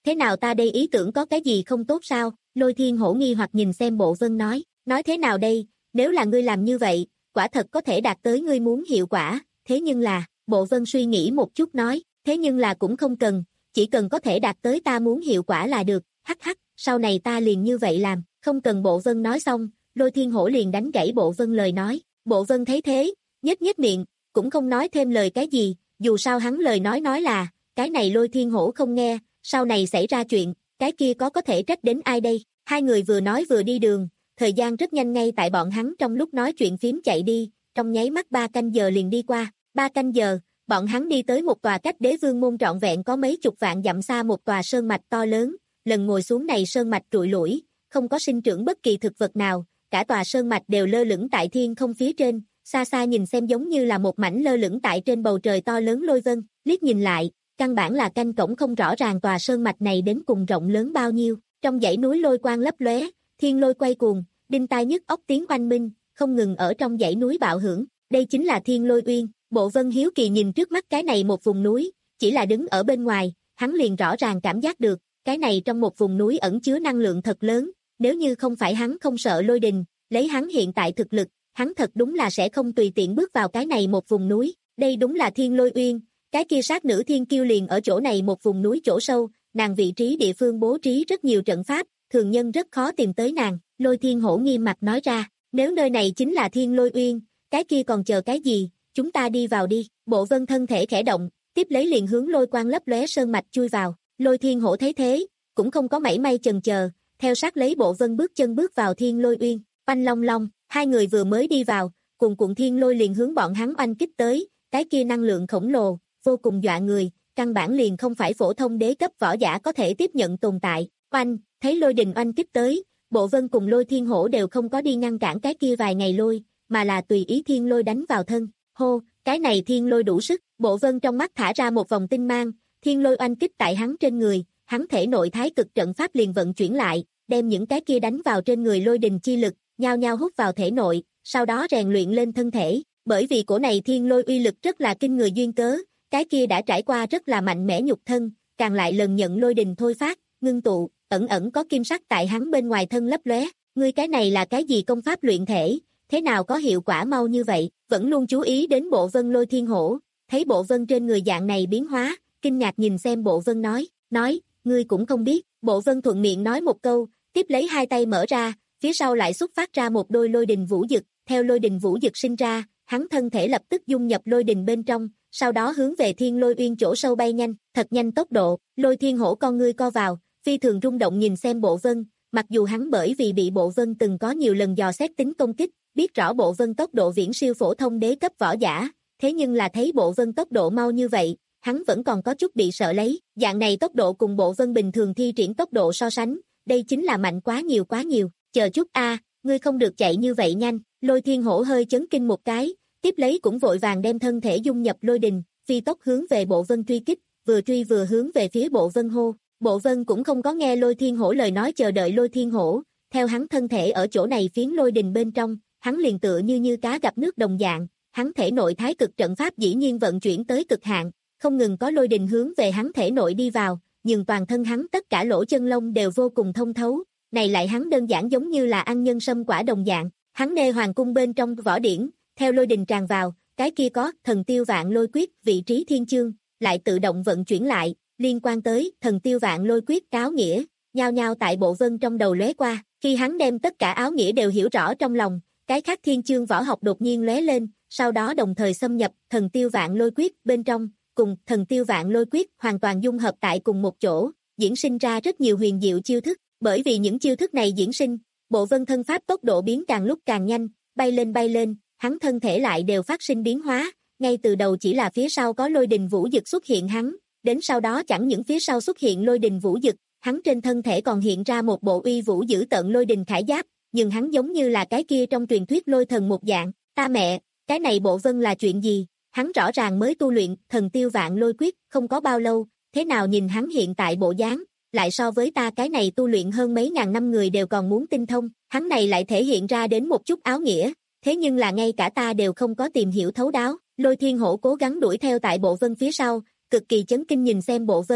thế nào ta đây ý tưởng có cái gì không tốt sao? Lôi Thiên Hổ nghi hoặc nhìn xem Bộ Vân nói, nói thế nào đây, nếu là ngươi làm như vậy, quả thật có thể đạt tới ngươi muốn hiệu quả, thế nhưng là, Bộ Vân suy nghĩ một chút nói, thế nhưng là cũng không cần, chỉ cần có thể đạt tới ta muốn hiệu quả là được, hắc hắc, sau này ta liền như vậy làm, không cần. Bộ Vân nói xong, Lôi Thiên Hổ liền đánh gãy Bộ Vân lời nói, Bộ Vân thấy thế, nhếch nhếch miệng, cũng không nói thêm lời cái gì, dù sao hắn lời nói nói là, cái này Lôi Thiên Hổ không nghe, sau này xảy ra chuyện, cái kia có có thể trách đến ai đây? Hai người vừa nói vừa đi đường, thời gian rất nhanh ngay tại bọn hắn trong lúc nói chuyện phím chạy đi, trong nháy mắt ba canh giờ liền đi qua, ba canh giờ, bọn hắn đi tới một tòa cách Đế Vương môn trọn vẹn có mấy chục vạn dặm xa một tòa sơn mạch to lớn, lần ngồi xuống này sơn mạch trụi lủi, không có sinh trưởng bất kỳ thực vật nào, cả tòa sơn mạch đều lơ lửng tại thiên không phía trên, xa xa nhìn xem giống như là một mảnh lơ lửng tại trên bầu trời to lớn lôi vân, liếc nhìn lại, căn bản là canh cổng không rõ ràng tòa sơn mạch này đến cùng rộng lớn bao nhiêu, trong dãy núi lôi quang lấp lóe, thiên lôi quay cuồng, đinh tai nhức óc tiếng oanh minh, không ngừng ở trong dãy núi bạo hưởng, đây chính là Thiên Lôi Uyên. Bộ Vân hiếu kỳ nhìn trước mắt cái này một vùng núi, chỉ là đứng ở bên ngoài, hắn liền rõ ràng cảm giác được, cái này trong một vùng núi ẩn chứa năng lượng thật lớn, nếu như không phải hắn không sợ lôi đình, lấy hắn hiện tại thực lực, hắn thật đúng là sẽ không tùy tiện bước vào cái này một vùng núi, đây đúng là Thiên Lôi Uyên, cái kia sát nữ thiên kiêu liền ở chỗ này một vùng núi chỗ sâu, nàng vị trí địa phương bố trí rất nhiều trận pháp, thường nhân rất khó tìm tới nàng, Lôi Thiên Hổ nghiêm mặt nói ra, nếu nơi này chính là Thiên Lôi Uyên, cái kia còn chờ cái gì, chúng ta đi vào đi. Bộ Vân thân thể khẽ động, tiếp lấy liền hướng lôi quang lấp lóe sơn mạch chui vào, Lôi Thiên Hổ thấy thế, cũng không có mảy may chần chờ, theo sát lấy Bộ Vân bước chân bước vào Thiên Lôi Uyên, oanh long long, hai người vừa mới đi vào, cùng cuộn thiên lôi liền hướng bọn hắn oanh kích tới, cái kia năng lượng khổng lồ, vô cùng dọa người, căn bản liền không phải phổ thông đế cấp võ giả có thể tiếp nhận tồn tại, oanh, thấy lôi đình oanh kích tới, Bộ Vân cùng Lôi Thiên Hổ đều không có đi ngăn cản cái kia vài ngày lôi, mà là tùy ý thiên lôi đánh vào thân, hô, cái này thiên lôi đủ sức, Bộ Vân trong mắt thả ra một vòng tinh mang, thiên lôi oanh kích tại hắn trên người, hắn thể nội thái cực trận pháp liền vận chuyển lại, đem những cái kia đánh vào trên người lôi đình chi lực, nhao nhao hút vào thể nội, sau đó rèn luyện lên thân thể, bởi vì cổ này thiên lôi uy lực rất là kinh người duyên cớ, cái kia đã trải qua rất là mạnh mẽ nhục thân, càng lại lần nhận lôi đình thôi phát, ngưng tụ, ẩn ẩn có kim sắc tại hắn bên ngoài thân lấp lóe, ngươi cái này là cái gì công pháp luyện thể, thế nào có hiệu quả mau như vậy, vẫn luôn chú ý đến Bộ Vân Lôi Thiên Hổ, thấy Bộ Vân trên người dạng này biến hóa, kinh ngạc nhìn xem Bộ Vân nói, nói, ngươi cũng không biết, Bộ Vân thuận miệng nói một câu, tiếp lấy hai tay mở ra, phía sau lại xuất phát ra một đôi lôi đình vũ dực, theo lôi đình vũ dực sinh ra, hắn thân thể lập tức dung nhập lôi đình bên trong, sau đó hướng về Thiên Lôi Uyên chỗ sâu bay nhanh, thật nhanh tốc độ, Lôi Thiên Hổ con ngươi co vào, phi thường rung động nhìn xem Bộ Vân, mặc dù hắn bởi vì bị Bộ Vân từng có nhiều lần dò xét tính công kích, biết rõ Bộ Vân tốc độ viễn siêu phổ thông đế cấp võ giả, thế nhưng là thấy Bộ Vân tốc độ mau như vậy, hắn vẫn còn có chút bị sợ lấy, dạng này tốc độ cùng Bộ Vân bình thường thi triển tốc độ so sánh, đây chính là mạnh quá nhiều quá nhiều, chờ chút a, ngươi không được chạy như vậy nhanh, Lôi Thiên Hổ hơi chấn kinh một cái, tiếp lấy cũng vội vàng đem thân thể dung nhập lôi đình, phi tốc hướng về Bộ Vân truy kích, vừa truy vừa hướng về phía Bộ Vân hô, Bộ Vân cũng không có nghe Lôi Thiên Hổ lời nói chờ đợi Lôi Thiên Hổ, theo hắn thân thể ở chỗ này phiến lôi đình bên trong, hắn liền tựa như như cá gặp nước đồng dạng, hắn thể nội thái cực trận pháp dĩ nhiên vận chuyển tới cực hạn, không ngừng có lôi đình hướng về hắn thể nội đi vào, nhưng toàn thân hắn tất cả lỗ chân lông đều vô cùng thông thấu, này lại hắn đơn giản giống như là ăn nhân sâm quả đồng dạng, hắn nê hoàng cung bên trong võ điển, theo lôi đình tràn vào, cái kia có thần tiêu vạn lôi quyết vị trí thiên chương, lại tự động vận chuyển lại, liên quan tới thần tiêu vạn lôi quyết áo nghĩa, nhao nhao tại Bộ Vân trong đầu lóe qua, khi hắn đem tất cả áo nghĩa đều hiểu rõ trong lòng, cái khác thiên chương võ học đột nhiên lóe lên, sau đó đồng thời xâm nhập thần tiêu vạn lôi quyết bên trong, cùng thần tiêu vạn lôi quyết hoàn toàn dung hợp tại cùng một chỗ, diễn sinh ra rất nhiều huyền diệu chiêu thức, bởi vì những chiêu thức này diễn sinh, Bộ Vân thân pháp tốc độ biến càng lúc càng nhanh, bay lên bay lên, hắn thân thể lại đều phát sinh biến hóa, ngay từ đầu chỉ là phía sau có lôi đình vũ dực xuất hiện hắn, đến sau đó chẳng những phía sau xuất hiện lôi đình vũ dực, hắn trên thân thể còn hiện ra một bộ uy vũ dữ tợn lôi đình khải giáp, nhưng hắn giống như là cái kia trong truyền thuyết lôi thần một dạng, ta mẹ, cái này Bộ Vân là chuyện gì, hắn rõ ràng mới tu luyện thần tiêu vạn lôi quyết, không có bao lâu, thế nào nhìn hắn hiện tại bộ dáng, lại so với ta cái này tu luyện hơn mấy ngàn năm người đều còn muốn tinh thông, hắn này lại thể hiện ra đến một chút áo nghĩa, thế nhưng là ngay cả ta đều không có tìm hiểu thấu đáo, Lôi Thiên Hổ cố gắng đuổi theo tại Bộ Vân phía sau, cực kỳ chấn kinh nhìn xem Bộ Vân,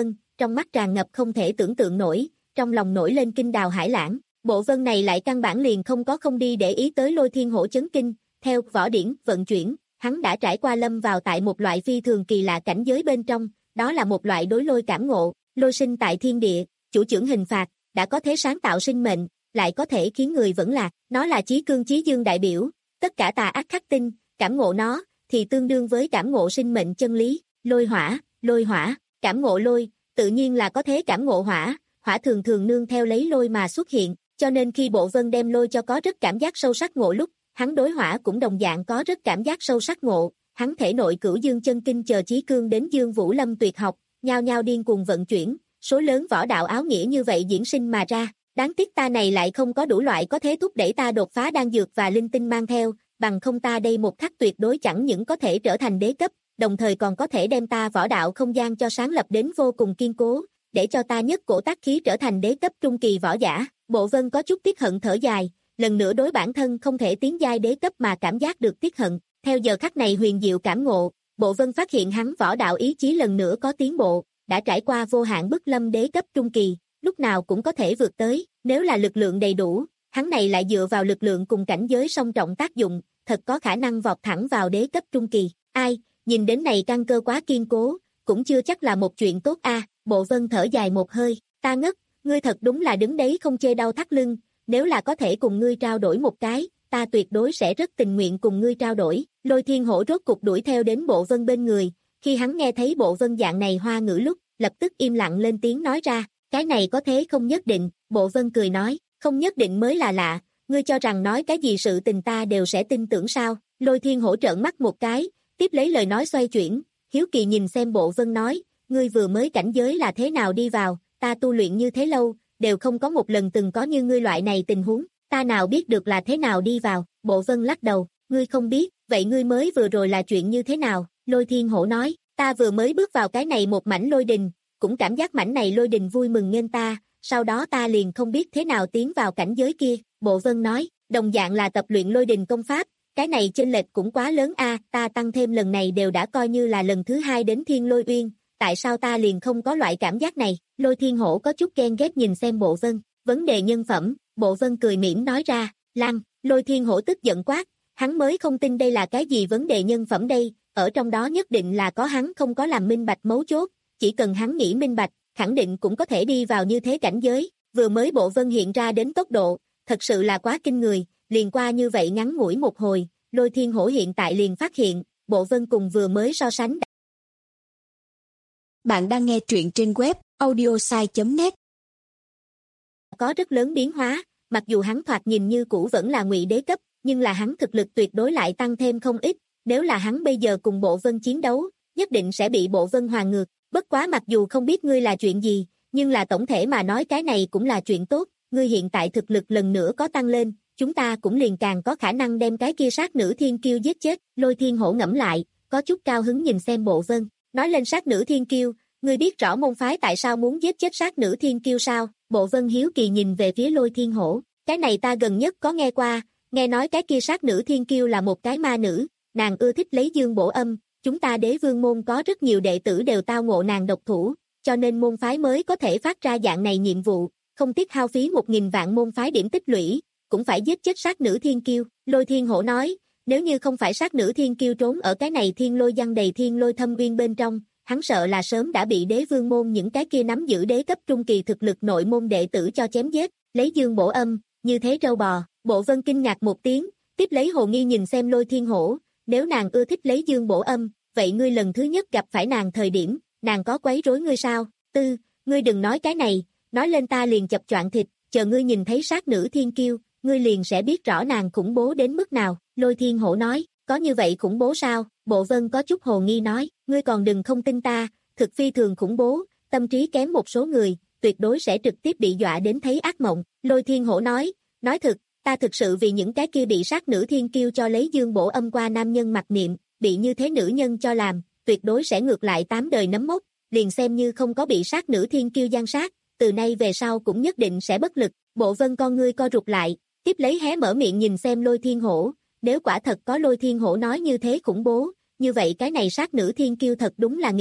trong mắt tràn ngập không thể tưởng tượng nổi, trong lòng nổi lên kinh đào hải lãng. Bộ vân này lại căn bản liền không có không đi để ý tới Lôi Thiên Hổ chấn kinh, theo võ điển vận chuyển, hắn đã trải qua lâm vào tại một loại phi thường kỳ lạ cảnh giới bên trong, đó là một loại đối lôi cảm ngộ, lôi sinh tại thiên địa, chủ trưởng hình phạt, đã có thể sáng tạo sinh mệnh, lại có thể khiến người vẫn lạc, nó là chí cương chí dương đại biểu, tất cả tà ác khắc tinh, cảm ngộ nó, thì tương đương với cảm ngộ sinh mệnh chân lý, lôi hỏa, lôi hỏa, cảm ngộ lôi, tự nhiên là có thế cảm ngộ hỏa, hỏa thường thường nương theo lấy lôi mà xuất hiện, cho nên khi Bộ Vân đem lôi cho có rất cảm giác sâu sắc ngộ lúc, hắn đối hỏa cũng đồng dạng có rất cảm giác sâu sắc ngộ, hắn thể nội cửu dương chân kinh chờ chí cương đến dương vũ lâm tuyệt học, nhao nhao điên cuồng vận chuyển, số lớn võ đạo áo nghĩa như vậy diễn sinh mà ra, đáng tiếc ta này lại không có đủ loại có thể thúc đẩy ta đột phá đan dược và linh tinh mang theo, bằng không ta đây một khắc tuyệt đối chẳng những có thể trở thành đế cấp, đồng thời còn có thể đem ta võ đạo không gian cho sáng lập đến vô cùng kiên cố, để cho ta nhất cổ tác khí trở thành đế cấp trung kỳ võ giả. Bộ Vân có chút tiếc hận thở dài, lần nữa đối bản thân không thể tiến giai đế cấp mà cảm giác được tiếc hận. Theo giờ khắc này huyền diệu cảm ngộ, Bộ Vân phát hiện hắn võ đạo ý chí lần nữa có tiến bộ, đã trải qua vô hạn bức lâm đế cấp trung kỳ, lúc nào cũng có thể vượt tới, nếu là lực lượng đầy đủ, hắn này lại dựa vào lực lượng cùng cảnh giới song trọng tác dụng, thật có khả năng vọt thẳng vào đế cấp trung kỳ. Ai, nhìn đến này căn cơ quá kiên cố, cũng chưa chắc là một chuyện tốt a. Bộ Vân thở dài một hơi, ta ngất, ngươi thật đúng là đứng đấy không chê đau thắt lưng, nếu là có thể cùng ngươi trao đổi một cái, ta tuyệt đối sẽ rất tình nguyện cùng ngươi trao đổi. Lôi Thiên Hổ rốt cục đuổi theo đến Bộ Vân bên người, khi hắn nghe thấy Bộ Vân dạng này hoa ngữ lúc, lập tức im lặng lên tiếng nói ra, cái này có thế không nhất định. Bộ Vân cười nói, không nhất định mới là lạ, ngươi cho rằng nói cái gì sự tình ta đều sẽ tin tưởng sao? Lôi Thiên Hổ trợn mắt một cái, tiếp lấy lời nói xoay chuyển, hiếu kỳ nhìn xem Bộ Vân nói, ngươi vừa mới cảnh giới là thế nào đi vào, ta tu luyện như thế lâu, đều không có một lần từng có như ngươi loại này tình huống, ta nào biết được là thế nào đi vào. Bộ Vân lắc đầu, ngươi không biết, vậy ngươi mới vừa rồi là chuyện như thế nào? Lôi Thiên Hổ nói, ta vừa mới bước vào cái này một mảnh lôi đình, cũng cảm giác mảnh này lôi đình vui mừng nghênh ta, sau đó ta liền không biết thế nào tiến vào cảnh giới kia. Bộ Vân nói, đồng dạng là tập luyện lôi đình công pháp, cái này chênh lệch cũng quá lớn a, ta tăng thêm lần này đều đã coi như là lần thứ hai đến Thiên Lôi Uyên, tại sao ta liền không có loại cảm giác này? Lôi Thiên Hổ có chút ghen ghét nhìn xem Bộ Vân, vấn đề nhân phẩm. Bộ Vân cười mỉm nói ra, lăng. Lôi Thiên Hổ tức giận quát, hắn mới không tin đây là cái gì vấn đề nhân phẩm đây, ở trong đó nhất định là có hắn không có làm minh bạch mấu chốt, chỉ cần hắn nghĩ minh bạch, khẳng định cũng có thể đi vào như thế cảnh giới. Vừa mới Bộ Vân hiện ra đến tốc độ, thật sự là quá kinh người, liền qua như vậy ngắn ngủi một hồi, Lôi Thiên Hổ hiện tại liền phát hiện, Bộ Vân cùng vừa mới so sánh. Bạn đang nghe truyện trên web audiosai chấm net. Có rất lớn biến hóa, mặc dù hắn thoạt nhìn như cũ vẫn là ngụy đế cấp, nhưng là hắn thực lực tuyệt đối lại tăng thêm không ít, nếu là hắn bây giờ cùng Bộ Vân chiến đấu, nhất định sẽ bị Bộ Vân hoàn ngược, bất quá mặc dù không biết ngươi là chuyện gì, nhưng là tổng thể mà nói cái này cũng là chuyện tốt, ngươi hiện tại thực lực lần nữa có tăng lên, chúng ta cũng liền càng có khả năng đem cái kia sát nữ thiên kiêu giết chết. Lôi Thiên Hổ ngẫm lại, có chút cao hứng nhìn xem Bộ Vân, nói lên sát nữ thiên kiêu, ngươi biết rõ môn phái tại sao muốn giết chết sát nữ thiên kiêu sao? Bộ Vân hiếu kỳ nhìn về phía Lôi Thiên Hổ, cái này ta gần nhất có nghe qua, nghe nói cái kia sát nữ thiên kiêu là một cái ma nữ, nàng ưa thích lấy dương bổ âm, chúng ta Đế Vương môn có rất nhiều đệ tử đều tao ngộ nàng độc thủ, cho nên môn phái mới có thể phát ra dạng này nhiệm vụ, không tiếc hao phí một nghìn vạn môn phái điểm tích lũy, cũng phải giết chết sát nữ thiên kiêu. Lôi Thiên Hổ nói, nếu như không phải sát nữ thiên kiêu trốn ở cái này thiên lôi giăng đầy thiên lôi thâm uyên bên trong, hắn sợ là sớm đã bị Đế Vương môn những cái kia nắm giữ đế cấp trung kỳ thực lực nội môn đệ tử cho chém giết, lấy dương bổ âm, như thế trâu bò. Bộ Vân kinh ngạc một tiếng, tiếp lấy hồ nghi nhìn xem Lôi Thiên Hổ, nếu nàng ưa thích lấy dương bổ âm, vậy ngươi lần thứ nhất gặp phải nàng thời điểm, nàng có quấy rối ngươi sao? Tư, ngươi đừng nói cái này, nói lên ta liền chập choạng thịt, chờ ngươi nhìn thấy sát nữ thiên kiêu, ngươi liền sẽ biết rõ nàng khủng bố đến mức nào. Lôi Thiên Hổ nói, có như vậy khủng bố sao? Bộ Vân có chút hồ nghi nói, ngươi còn đừng không tin ta, thực phi thường khủng bố, tâm trí kém một số người, tuyệt đối sẽ trực tiếp bị dọa đến thấy ác mộng. Lôi Thiên Hổ nói, nói thực, ta thực sự vì những cái kia bị sát nữ thiên kiêu cho lấy dương bổ âm qua nam nhân mặc niệm, bị như thế nữ nhân cho làm, tuyệt đối sẽ ngược lại tám đời nấm mốc, liền xem như không có bị sát nữ thiên kiêu gian sát, từ nay về sau cũng nhất định sẽ bất lực. Bộ Vân con ngươi co rụt lại, tiếp lấy hé mở miệng nhìn xem Lôi Thiên Hổ, nếu quả thật có Lôi Thiên Hổ nói như thế khủng bố, như vậy cái này sát nữ thiên kiêu thật đúng là nghịch thiên,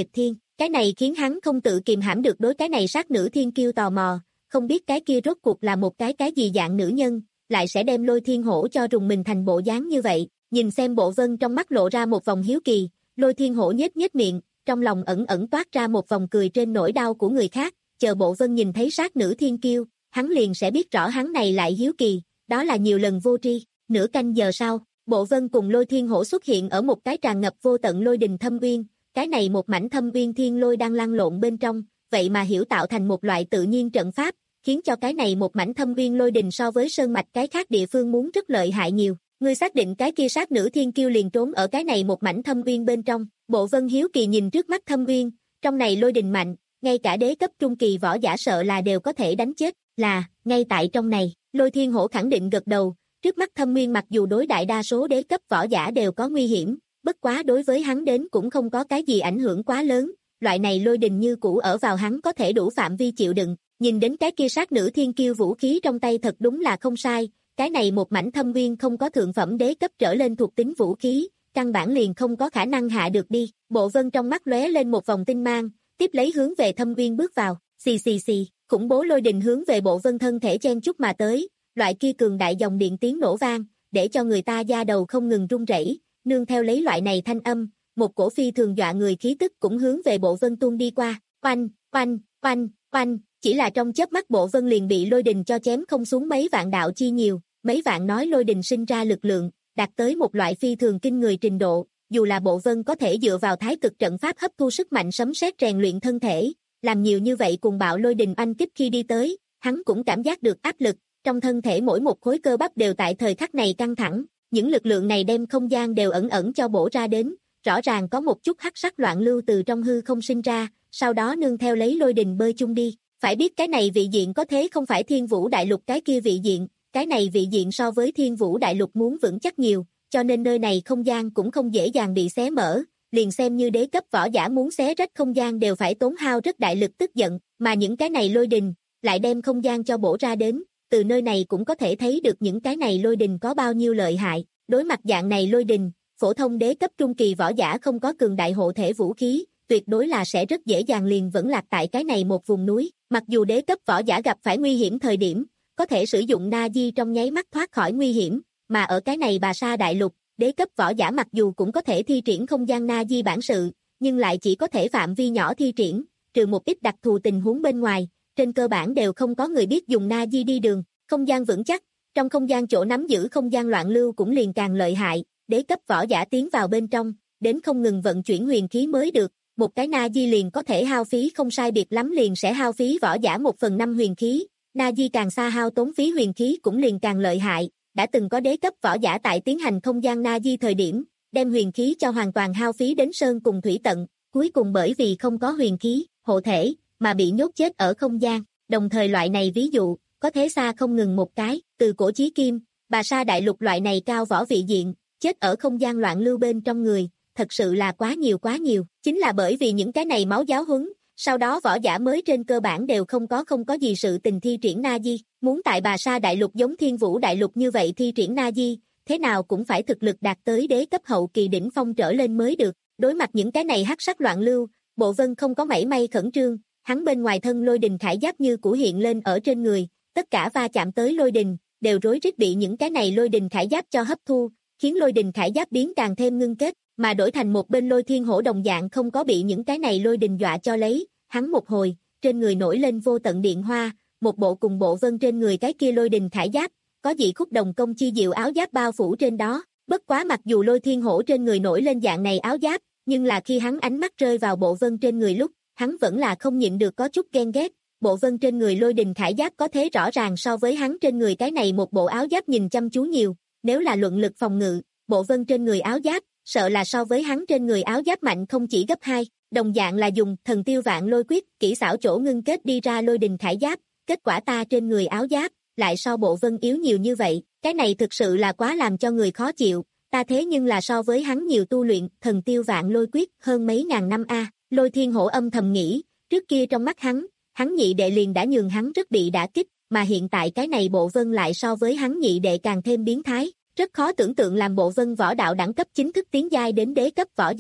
Cái này khiến hắn không tự kìm hãm được đối cái này sát nữ thiên kiêu tò mò, không biết cái kia rốt cuộc là một cái cái gì dạng nữ nhân, lại sẽ đem Lôi Thiên Hổ cho rùng mình thành bộ dáng như vậy. Nhìn xem Bộ Vân trong mắt lộ ra một vòng hiếu kỳ, Lôi Thiên Hổ nhếch nhếch miệng, trong lòng ẩn ẩn toát ra một vòng cười trên nỗi đau của người khác, chờ Bộ Vân nhìn thấy sát nữ thiên kiêu, hắn liền sẽ biết rõ hắn này lại hiếu kỳ, đó là nhiều lần vô tri. Nửa canh giờ sau, Bộ Vân cùng Lôi Thiên Hổ xuất hiện ở một cái tràn ngập vô tận lôi đình thâm uyên, cái này một mảnh thâm uyên thiên lôi đang lăn lộn bên trong, vậy mà hiểu tạo thành một loại tự nhiên trận pháp, khiến cho cái này một mảnh thâm uyên lôi đình so với sơn mạch cái khác địa phương muốn rất lợi hại nhiều. Ngươi xác định cái kia sát nữ thiên kiêu liền trốn ở cái này một mảnh thâm uyên bên trong. Bộ Vân hiếu kỳ nhìn trước mắt thâm uyên, trong này lôi đình mạnh, ngay cả đế cấp trung kỳ võ giả sợ là đều có thể đánh chết, là, ngay tại trong này. Lôi Thiên Hổ khẳng định gật đầu, trước mắt thâm uyên mặc dù đối đại đa số đế cấp võ giả đều có nguy hiểm, bất quá đối với hắn đến cũng không có cái gì ảnh hưởng quá lớn, loại này lôi đình như cũ ở vào hắn có thể đủ phạm vi chịu đựng. Nhìn đến cái kia sát nữ thiên kiêu vũ khí trong tay thật đúng là không sai, cái này một mảnh thâm uyên không có thượng phẩm đế cấp trở lên thuộc tính vũ khí, căn bản liền không có khả năng hạ được đi. Bộ Vân trong mắt lóe lên một vòng tinh mang, tiếp lấy hướng về thâm uyên bước vào, xì xì xì, khủng bố lôi đình hướng về Bộ Vân thân thể chen chúc mà tới, loại kia cường đại dòng điện tiếng nổ vang, để cho người ta da đầu không ngừng run rẩy, nương theo lấy loại này thanh âm, một cổ phi thường dọa người khí tức cũng hướng về Bộ Vân tuôn đi qua, oanh, oanh, oanh, oanh, chỉ là trong chớp mắt Bộ Vân liền bị lôi đình cho chém không xuống mấy vạn đạo chi nhiều, mấy vạn nói lôi đình sinh ra lực lượng, đạt tới một loại phi thường kinh người trình độ, dù là Bộ Vân có thể dựa vào thái cực trận pháp hấp thu sức mạnh sấm sét rèn luyện thân thể, làm nhiều như vậy cùng bạo lôi đình anh kích khi đi tới, hắn cũng cảm giác được áp lực, trong thân thể mỗi một khối cơ bắp đều tại thời khắc này căng thẳng, những lực lượng này đem không gian đều ẩn ẩn cho bổ ra đến, rõ ràng có một chút hắc sắc loạn lưu từ trong hư không sinh ra, sau đó nương theo lấy lôi đình bơi chung đi. Phải biết cái này vị diện có thế không phải Thiên Vũ Đại Lục cái kia vị diện, cái này vị diện so với Thiên Vũ Đại Lục muốn vững chắc nhiều, cho nên nơi này không gian cũng không dễ dàng bị xé mở, liền xem như đế cấp võ giả muốn xé rách không gian đều phải tốn hao rất đại lực tức giận, mà những cái này lôi đình lại đem không gian cho bổ ra đến, từ nơi này cũng có thể thấy được những cái này lôi đình có bao nhiêu lợi hại. Đối mặt dạng này lôi đình, phổ thông đế cấp trung kỳ võ giả không có cường đại hộ thể vũ khí, tuyệt đối là sẽ rất dễ dàng liền vẫn lạc tại cái này một vùng núi. Mặc dù đế cấp võ giả gặp phải nguy hiểm thời điểm, có thể sử dụng na di trong nháy mắt thoát khỏi nguy hiểm, mà ở cái này Bà Sa Đại Lục, đế cấp võ giả mặc dù cũng có thể thi triển không gian na di bản sự, nhưng lại chỉ có thể phạm vi nhỏ thi triển, trừ một ít đặc thù tình huống bên ngoài, trên cơ bản đều không có người biết dùng na di đi đường. Không gian vững chắc, trong không gian chỗ nắm giữ không gian loạn lưu cũng liền càng lợi hại, đế cấp võ giả tiến vào bên trong, đến không ngừng vận chuyển huyền khí mới được, một cái na di liền có thể hao phí không sai biệt lắm liền sẽ hao phí võ giả một phần năm huyền khí, na di càng xa hao tốn phí huyền khí cũng liền càng lợi hại, đã từng có đế cấp võ giả tại tiến hành không gian na di thời điểm, đem huyền khí cho hoàn toàn hao phí đến sơn cùng thủy tận, cuối cùng bởi vì không có huyền khí, hộ thể, mà bị nhốt chết ở không gian, đồng thời loại này ví dụ, có thế xa không ngừng một cái, từ cổ chí kim, Bà Sa Đại Lục loại này cao võ vị diện, chết ở không gian loạn lưu bên trong người, thật sự là quá nhiều quá nhiều, chính là bởi vì những cái này máu giáo huấn, sau đó võ giả mới trên cơ bản đều không có không có gì sự tình thi triển na di, muốn tại Bà Sa Đại Lục giống Thiên Vũ Đại Lục như vậy thi triển na di, thế nào cũng phải thực lực đạt tới đế cấp hậu kỳ đỉnh phong trở lên mới được, đối mặt những cái này hắc sắc loạn lưu, Bộ Vân không có mảy may khẩn trương, hắn bên ngoài thân lôi đình khải giáp như cũ hiện lên ở trên người, tất cả va chạm tới lôi đình, đều rối rít bị những cái này lôi đình khải giáp cho hấp thu, khiến lôi đình khải giáp biến càng thêm ngưng kết, mà đổi thành một bên Lôi Thiên Hổ đồng dạng không có bị những cái này lôi đình dọa cho lấy, hắn một hồi, trên người nổi lên vô tận điện hoa, một bộ cùng Bộ Vân trên người cái kia lôi đình khải giáp, có dị khúc đồng công chi diệu áo giáp bao phủ trên đó, bất quá mặc dù Lôi Thiên Hổ trên người nổi lên dạng này áo giáp, nhưng là khi hắn ánh mắt rơi vào Bộ Vân trên người lúc, hắn vẫn là không nhịn được có chút ghen ghét. Bộ Vân trên người lôi đình khải giáp có thế rõ ràng so với hắn trên người cái này một bộ áo giáp nhìn chăm chú nhiều, nếu là luận lực phòng ngự, Bộ Vân trên người áo giáp, sợ là so với hắn trên người áo giáp mạnh không chỉ gấp hai, đồng dạng là dùng Thần Tiêu Vạn Lôi Quyết, kỹ xảo chỗ ngưng kết đi ra lôi đình khải giáp, kết quả ta trên người áo giáp, lại so Bộ Vân yếu nhiều như vậy, cái này thực sự là quá làm cho người khó chịu, ta thế nhưng là so với hắn nhiều tu luyện Thần Tiêu Vạn Lôi Quyết hơn mấy ngàn năm a. Lôi Thiên Hổ âm thầm nghĩ, trước kia trong mắt hắn, hắn nhị đệ liền đã nhường hắn rất bị đả kích, mà hiện tại cái này Bộ Vân lại so với hắn nhị đệ càng thêm biến thái, rất khó tưởng tượng làm Bộ Vân võ đạo đẳng cấp chính thức tiến giai đến đế cấp võ giả,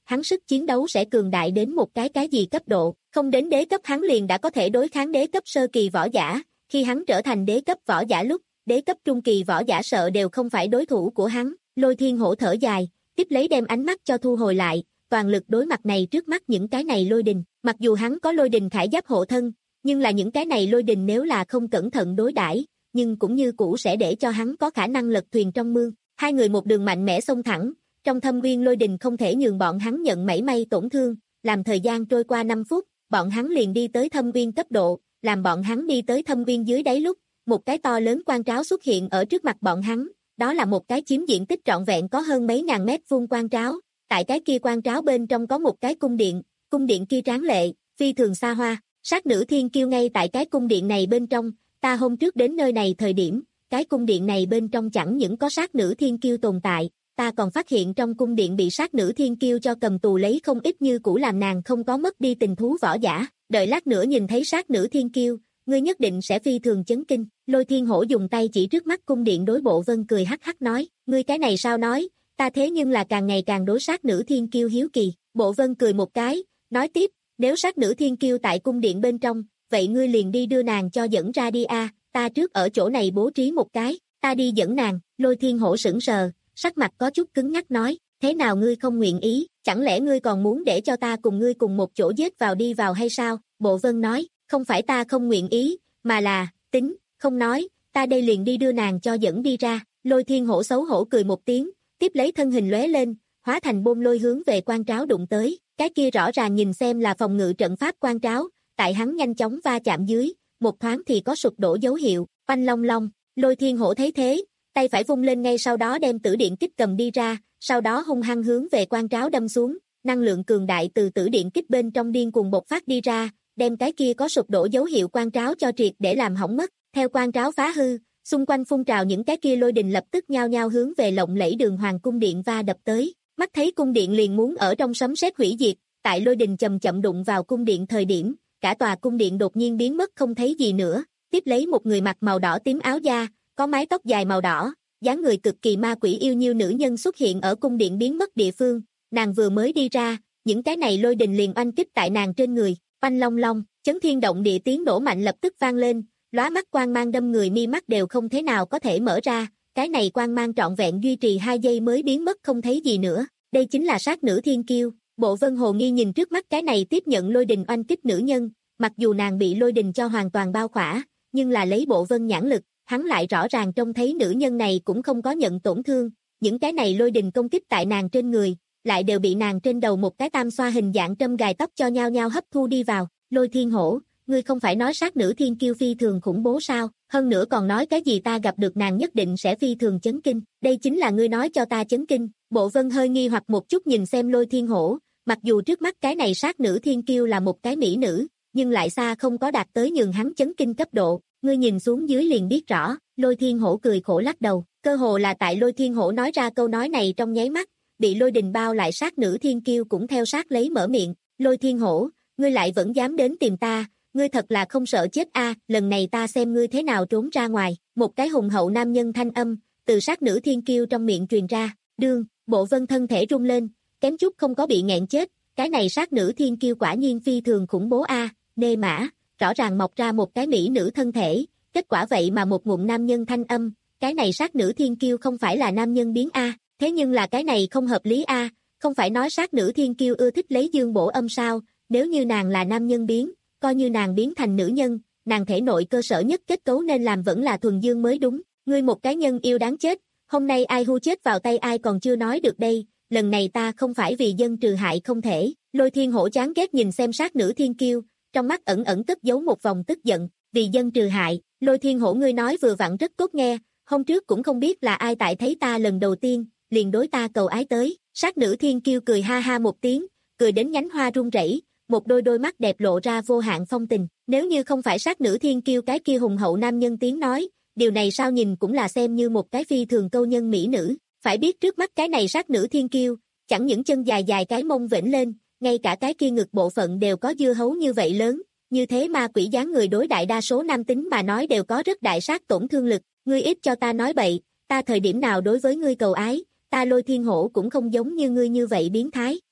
hắn sức chiến đấu sẽ cường đại đến một cái cái gì cấp độ, không đến đế cấp hắn liền đã có thể đối kháng đế cấp sơ kỳ võ giả, khi hắn trở thành đế cấp võ giả lúc, đế cấp trung kỳ võ giả sợ đều không phải đối thủ của hắn. Lôi Thiên Hổ thở dài, tiếp lấy đem ánh mắt cho thu hồi lại, toàn lực đối mặt này trước mắt những cái này lôi đình, mặc dù hắn có lôi đình khải giáp hộ thân, nhưng là những cái này lôi đình nếu là không cẩn thận đối đãi, nhưng cũng như cũ sẽ để cho hắn có khả năng lật thuyền trong mương. Hai người một đường mạnh mẽ xông thẳng, trong thâm uyên lôi đình không thể nhường bọn hắn nhận mảy may tổn thương, làm thời gian trôi qua năm phút, bọn hắn liền đi tới thâm uyên cấp độ, làm bọn hắn đi tới thâm uyên dưới đáy lúc, một cái to lớn quan tráo xuất hiện ở trước mặt bọn hắn, đó là một cái chiếm diện tích trọn vẹn có hơn mấy ngàn mét vuông quan tráo, tại cái kia quan tráo bên trong có một cái cung điện, cung điện kia tráng lệ, phi thường xa hoa, sát nữ thiên kiêu ngay tại cái cung điện này bên trong, ta hôm trước đến nơi này thời điểm, cái cung điện này bên trong chẳng những có sát nữ thiên kiêu tồn tại, ta còn phát hiện trong cung điện bị sát nữ thiên kiêu cho cầm tù lấy không ít như cũ làm nàng không có mất đi tình thú võ giả, đợi lát nữa nhìn thấy sát nữ thiên kiêu, ngươi nhất định sẽ phi thường chấn kinh. Lôi Thiên Hổ dùng tay chỉ trước mắt cung điện đối Bộ Vân cười hắc hắc nói, ngươi cái này sao nói, ta thế nhưng là càng ngày càng đối sát nữ thiên kiêu hiếu kỳ. Bộ Vân cười một cái, nói tiếp, nếu sát nữ thiên kiêu tại cung điện bên trong, vậy ngươi liền đi đưa nàng cho dẫn ra đi a, ta trước ở chỗ này bố trí một cái, ta đi dẫn nàng. Lôi Thiên Hổ sững sờ, sắc mặt có chút cứng nhắc nói, thế nào ngươi không nguyện ý, chẳng lẽ ngươi còn muốn để cho ta cùng ngươi cùng một chỗ giết vào đi vào hay sao? Bộ Vân nói, không phải ta không nguyện ý, mà là, tính, không nói, ta đây liền đi đưa nàng cho dẫn đi ra. Lôi Thiên Hổ xấu hổ cười một tiếng, tiếp lấy thân hình lóe lên, hóa thành bom lôi hướng về quan tráo đụng tới, cái kia rõ ràng nhìn xem là phòng ngự trận pháp quan tráo, tại hắn nhanh chóng va chạm dưới, một thoáng thì có sụp đổ dấu hiệu, oanh long long. Lôi Thiên Hổ thấy thế, tay phải vung lên ngay sau đó đem tử điện kích cầm đi ra, sau đó hung hăng hướng về quan tráo đâm xuống, năng lượng cường đại từ tử điện kích bên trong điên cuồng bộc phát đi ra, đem cái kia có sụp đổ dấu hiệu quan tráo cho triệt để làm hỏng mất. Theo quan tráo phá hư, xung quanh phun trào những cái kia lôi đình lập tức nhao nhao hướng về lộng lẫy đường hoàng cung điện va đập tới. Mắt thấy cung điện liền muốn ở trong sấm sét hủy diệt, tại lôi đình chậm chậm đụng vào cung điện thời điểm, cả tòa cung điện đột nhiên biến mất không thấy gì nữa. Tiếp lấy một người mặc màu đỏ tím áo da, có mái tóc dài màu đỏ, dáng người cực kỳ ma quỷ yêu nhiêu nữ nhân xuất hiện ở cung điện biến mất địa phương. Nàng vừa mới đi ra, những cái này lôi đình liền oanh kích tại nàng trên người, oanh long long, chấn thiên động địa tiếng nổ mạnh lập tức vang lên, lóa mắt quang mang đâm người mi mắt đều không thế nào có thể mở ra, cái này quang mang trọn vẹn duy trì hai giây mới biến mất không thấy gì nữa. Đây chính là sát nữ thiên kiêu. Bộ Vân hồ nghi nhìn trước mắt cái này tiếp nhận lôi đình oanh kích nữ nhân, mặc dù nàng bị lôi đình cho hoàn toàn bao khỏa, nhưng là lấy Bộ Vân nhãn lực, hắn lại rõ ràng trông thấy nữ nhân này cũng không có nhận tổn thương, những cái này lôi đình công kích tại nàng trên người, lại đều bị nàng trên đầu một cái tam xoa hình dạng trâm gài tóc cho nhau nhau hấp thu đi vào. Lôi Thiên Hổ, ngươi không phải nói sát nữ thiên kiêu phi thường khủng bố sao, hơn nữa còn nói cái gì ta gặp được nàng nhất định sẽ phi thường chấn kinh, đây chính là ngươi nói cho ta chấn kinh. Bộ Vân hơi nghi hoặc một chút nhìn xem Lôi Thiên Hổ, mặc dù trước mắt cái này sát nữ thiên kiêu là một cái mỹ nữ, nhưng lại xa không có đạt tới nhường hắn chấn kinh cấp độ, ngươi nhìn xuống dưới liền biết rõ. Lôi Thiên Hổ cười khổ lắc đầu, cơ hồ là tại Lôi Thiên Hổ nói ra câu nói này trong nháy mắt, bị lôi đình bao lại sát nữ thiên kiêu cũng theo sát lấy mở miệng, Lôi Thiên Hổ, ngươi lại vẫn dám đến tìm ta, ngươi thật là không sợ chết a, à, lần này ta xem ngươi thế nào trốn ra ngoài. Một cái hùng hậu nam nhân thanh âm, từ sát nữ thiên kiêu trong miệng truyền ra, đương, Bộ Vân thân thể rung lên, kém chút không có bị nghẹn chết, cái này sát nữ thiên kiêu quả nhiên phi thường khủng bố a, à, nê mã, rõ ràng mọc ra một cái mỹ nữ thân thể, kết quả vậy mà một ngụm nam nhân thanh âm, cái này sát nữ thiên kiêu không phải là nam nhân biến a, à, thế nhưng là cái này không hợp lý a, à, không phải nói sát nữ thiên kiêu ưa thích lấy dương bổ âm sao, nếu như nàng là nam nhân biến, coi như nàng biến thành nữ nhân, nàng thể nội cơ sở nhất kết cấu nên làm vẫn là thuần dương mới đúng, ngươi một cái nhân yêu đáng chết, hôm nay ai hu chết vào tay ai còn chưa nói được đây, lần này ta không phải vì dân trừ hại không thể. Lôi Thiên Hổ chán ghét nhìn xem sát nữ thiên kiêu, trong mắt ẩn ẩn cất giấu một vòng tức giận, vì dân trừ hại. Lôi Thiên Hổ ngươi nói vừa vặn rất tốt nghe, hôm trước cũng không biết là ai tại thấy ta lần đầu tiên, liền đối ta cầu ái tới. Sát nữ thiên kiêu cười ha ha một tiếng, cười đến nhánh hoa rung rẩy, một đôi đôi mắt đẹp lộ ra vô hạn phong tình, nếu như không phải sát nữ thiên kiêu cái kia hùng hậu nam nhân tiếng nói, điều này sao nhìn cũng là xem như một cái phi thường câu nhân mỹ nữ, phải biết trước mắt cái này sát nữ thiên kiêu, chẳng những chân dài dài cái mông vểnh lên, ngay cả cái kia ngực bộ phận đều có dưa hấu như vậy lớn, như thế ma quỷ dáng người đối đại đa số nam tính mà nói đều có rất đại sát tổn thương lực, ngươi ít cho ta nói bậy, ta thời điểm nào đối với ngươi cầu ái, ta Lôi Thiên Hổ cũng không giống như ngươi như vậy biến thái.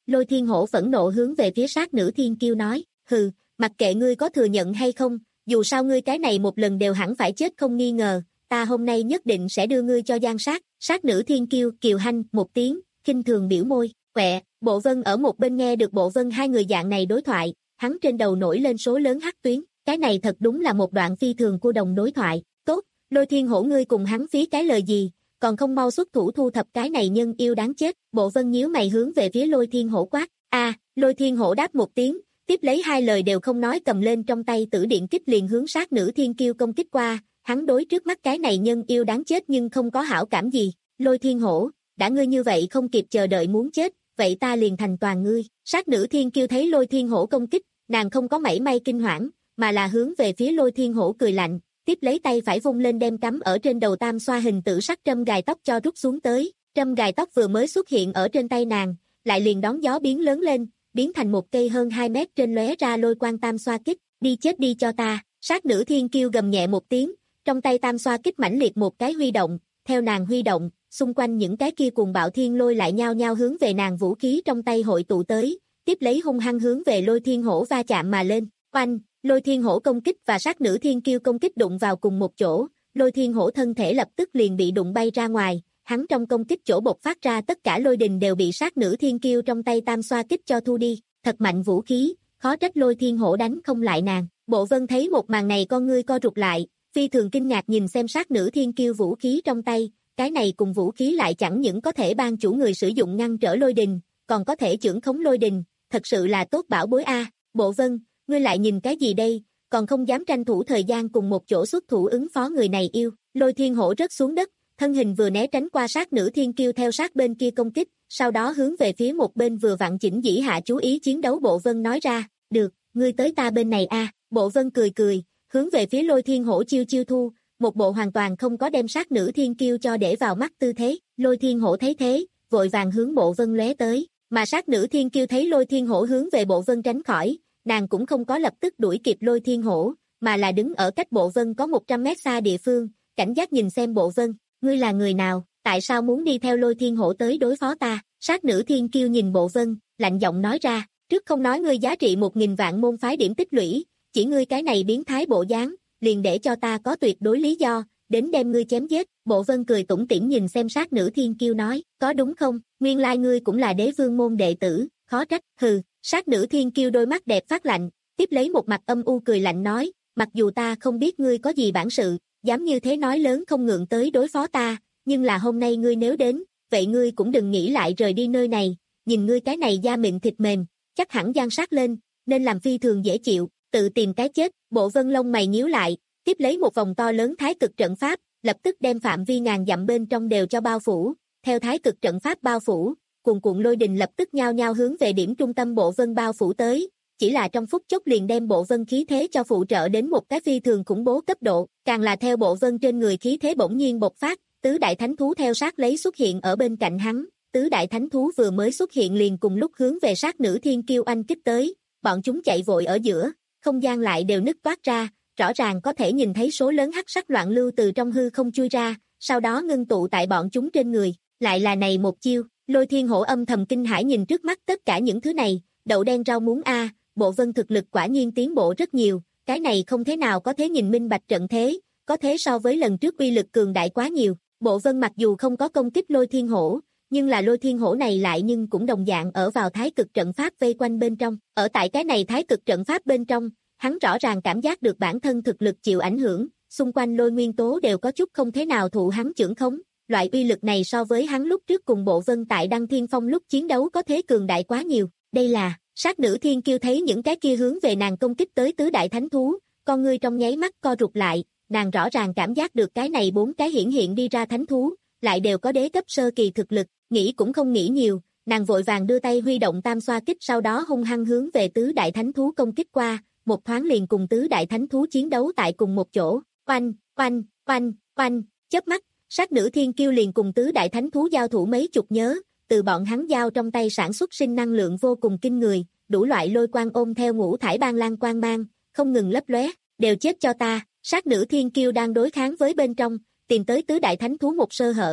Lôi Thiên Hổ phẫn nộ hướng về phía sát nữ thiên kiêu nói, hừ, mặc kệ ngươi có thừa nhận hay không, dù sao ngươi cái này một lần đều hẳn phải chết không nghi ngờ, ta hôm nay nhất định sẽ đưa ngươi cho gian sát. Sát nữ thiên kiêu kiều hanh một tiếng, khinh thường biểu môi, quẹ. Bộ Vân ở một bên nghe được Bộ Vân hai người dạng này đối thoại, hắn trên đầu nổi lên số lớn hắc tuyến, cái này thật đúng là một đoạn phi thường của đồng đối thoại. Tốt, Lôi Thiên Hổ ngươi cùng hắn phí cái lời gì, còn không mau xuất thủ thu thập cái này nhân yêu đáng chết. Bộ Vân nhíu mày hướng về phía Lôi Thiên Hổ quát. A, Lôi Thiên Hổ đáp một tiếng, tiếp lấy hai lời đều không nói cầm lên trong tay tử điện kích liền hướng sát nữ thiên kiêu công kích qua. Hắn đối trước mắt cái này nhân yêu đáng chết nhưng không có hảo cảm gì. Lôi Thiên Hổ, đã ngươi như vậy không kịp chờ đợi muốn chết, vậy ta liền thành toàn ngươi. Sát nữ thiên kiêu thấy Lôi Thiên Hổ công kích, nàng không có mảy may kinh hoảng, mà là hướng về phía Lôi Thiên Hổ cười lạnh, tiếp lấy tay phải vung lên đem cắm ở trên đầu tam xoa hình tử sắc trâm gài tóc cho rút xuống tới. Trâm gài tóc vừa mới xuất hiện ở trên tay nàng, lại liền đón gió biến lớn lên, biến thành một cây hơn hai mét trên lóe ra lôi quang tam xoa kích. Đi chết đi cho ta. Sát nữ thiên kiêu gầm nhẹ một tiếng, trong tay tam xoa kích mãnh liệt một cái huy động, theo nàng huy động, xung quanh những cái kia cuồng bạo thiên lôi lại nhao nhao hướng về nàng vũ khí trong tay hội tụ tới, tiếp lấy hung hăng hướng về Lôi Thiên Hổ va chạm mà lên. Oanh, Lôi Thiên Hổ công kích và sát nữ thiên kiêu công kích đụng vào cùng một chỗ, Lôi Thiên Hổ thân thể lập tức liền bị đụng bay ra ngoài, hắn trong công kích chỗ bộc phát ra tất cả lôi đình đều bị sát nữ thiên kiêu trong tay tam xoa kích cho thu đi, thật mạnh vũ khí, khó trách Lôi Thiên Hổ đánh không lại nàng. Bộ Vân thấy một màn này con ngươi co rụt lại, phi thường kinh ngạc nhìn xem sát nữ thiên kiêu vũ khí trong tay, cái này cùng vũ khí lại chẳng những có thể ban chủ người sử dụng ngăn trở lôi đình, còn có thể chưởng khống lôi đình, thật sự là tốt bảo bối a. Bộ Vân, ngươi lại nhìn cái gì đây, còn không dám tranh thủ thời gian cùng một chỗ xuất thủ ứng phó người này yêu. Lôi Thiên Hổ rớt xuống đất, thân hình vừa né tránh qua sát nữ thiên kiêu theo sát bên kia công kích, sau đó hướng về phía một bên vừa vặn chỉnh dĩ hạ chú ý chiến đấu. Bộ Vân nói ra, được, ngươi tới ta bên này a. Bộ Vân cười cười, hướng về phía Lôi Thiên Hổ chiêu chiêu thu, một bộ hoàn toàn không có đem sát nữ thiên kiêu cho để vào mắt tư thế. Lôi Thiên Hổ thấy thế, vội vàng hướng Bộ Vân lóe tới, mà sát nữ thiên kiêu thấy Lôi Thiên Hổ hướng về Bộ Vân tránh khỏi, nàng cũng không có lập tức đuổi kịp Lôi Thiên Hổ, mà là đứng ở cách Bộ Vân có một trăm mét xa địa phương, cảnh giác nhìn xem Bộ Vân, ngươi là người nào, tại sao muốn đi theo Lôi Thiên Hổ tới đối phó ta? Sát nữ thiên kiêu nhìn Bộ Vân, lạnh giọng nói ra, trước không nói ngươi giá trị một nghìn vạn môn phái điểm tích lũy, chỉ ngươi cái này biến thái bộ dáng, liền để cho ta có tuyệt đối lý do, đến đem ngươi chém giết. Bộ Vân cười tủm tỉm nhìn xem sát nữ thiên kiêu nói, có đúng không, nguyên lai ngươi cũng là đế vương môn đệ tử, khó trách, hừ. Sát nữ thiên kiêu đôi mắt đẹp phát lạnh, tiếp lấy một mặt âm u cười lạnh nói, mặc dù ta không biết ngươi có gì bản sự, dám như thế nói lớn không ngượng tới đối phó ta, nhưng là hôm nay ngươi nếu đến, vậy ngươi cũng đừng nghĩ lại rời đi nơi này, nhìn ngươi cái này da mịn thịt mềm, chắc hẳn gian sát lên, nên làm phi thường dễ chịu, tự tìm cái chết. Bộ Vân lông mày nhíu lại, tiếp lấy một vòng to lớn thái cực trận pháp, lập tức đem phạm vi ngàn dặm bên trong đều cho bao phủ, theo thái cực trận pháp bao phủ, cuồn cuộn lôi đình lập tức nhao nhao hướng về điểm trung tâm Bộ Vân bao phủ tới, chỉ là trong phút chốc liền đem Bộ Vân khí thế cho phụ trợ đến một cái phi thường khủng bố cấp độ, càng là theo Bộ Vân trên người khí thế bỗng nhiên bộc phát, tứ đại thánh thú theo sát lấy xuất hiện ở bên cạnh hắn, tứ đại thánh thú vừa mới xuất hiện liền cùng lúc hướng về sát nữ thiên kiêu anh kích tới, bọn chúng chạy vội ở giữa, không gian lại đều nứt toát ra, rõ ràng có thể nhìn thấy số lớn hắc sắc loạn lưu từ trong hư không chui ra, sau đó ngưng tụ tại bọn chúng trên người, lại là này một chiêu. Lôi Thiên Hổ âm thầm kinh hãi nhìn trước mắt tất cả những thứ này, đậu đen rau muống a, Bộ Vân thực lực quả nhiên tiến bộ rất nhiều, cái này không thế nào có thể nhìn minh bạch trận thế, có thế so với lần trước uy lực cường đại quá nhiều. Bộ Vân mặc dù không có công kích Lôi Thiên Hổ, nhưng là Lôi Thiên Hổ này lại nhưng cũng đồng dạng ở vào thái cực trận pháp vây quanh bên trong, ở tại cái này thái cực trận pháp bên trong, hắn rõ ràng cảm giác được bản thân thực lực chịu ảnh hưởng, xung quanh lôi nguyên tố đều có chút không thế nào thụ hắn chưởng khống. Loại uy lực này so với hắn lúc trước cùng Bộ Vân tại Đăng Thiên Phong lúc chiến đấu có thế cường đại quá nhiều. Đây là, sát nữ thiên kiêu thấy những cái kia hướng về nàng công kích tới tứ đại thánh thú, con ngươi trong nháy mắt co rụt lại, nàng rõ ràng cảm giác được cái này bốn cái hiển hiện đi ra thánh thú, lại đều có đế cấp sơ kỳ thực lực, nghĩ cũng không nghĩ nhiều, nàng vội vàng đưa tay huy động tam xoa kích sau đó hung hăng hướng về tứ đại thánh thú công kích qua, một thoáng liền cùng tứ đại thánh thú chiến đấu tại cùng một chỗ, oanh, oanh, oanh, oanh, chớp mắt. Sát nữ thiên kiêu liền cùng tứ đại thánh thú giao thủ mấy chục nhớ, từ bọn hắn giao trong tay sản xuất sinh năng lượng vô cùng kinh người, đủ loại lôi quang ôm theo ngũ thải ban lan quang mang, không ngừng lấp lóe, đều chết cho ta. Sát nữ thiên kiêu đang đối kháng với bên trong, tìm tới tứ đại thánh thú một sơ hở,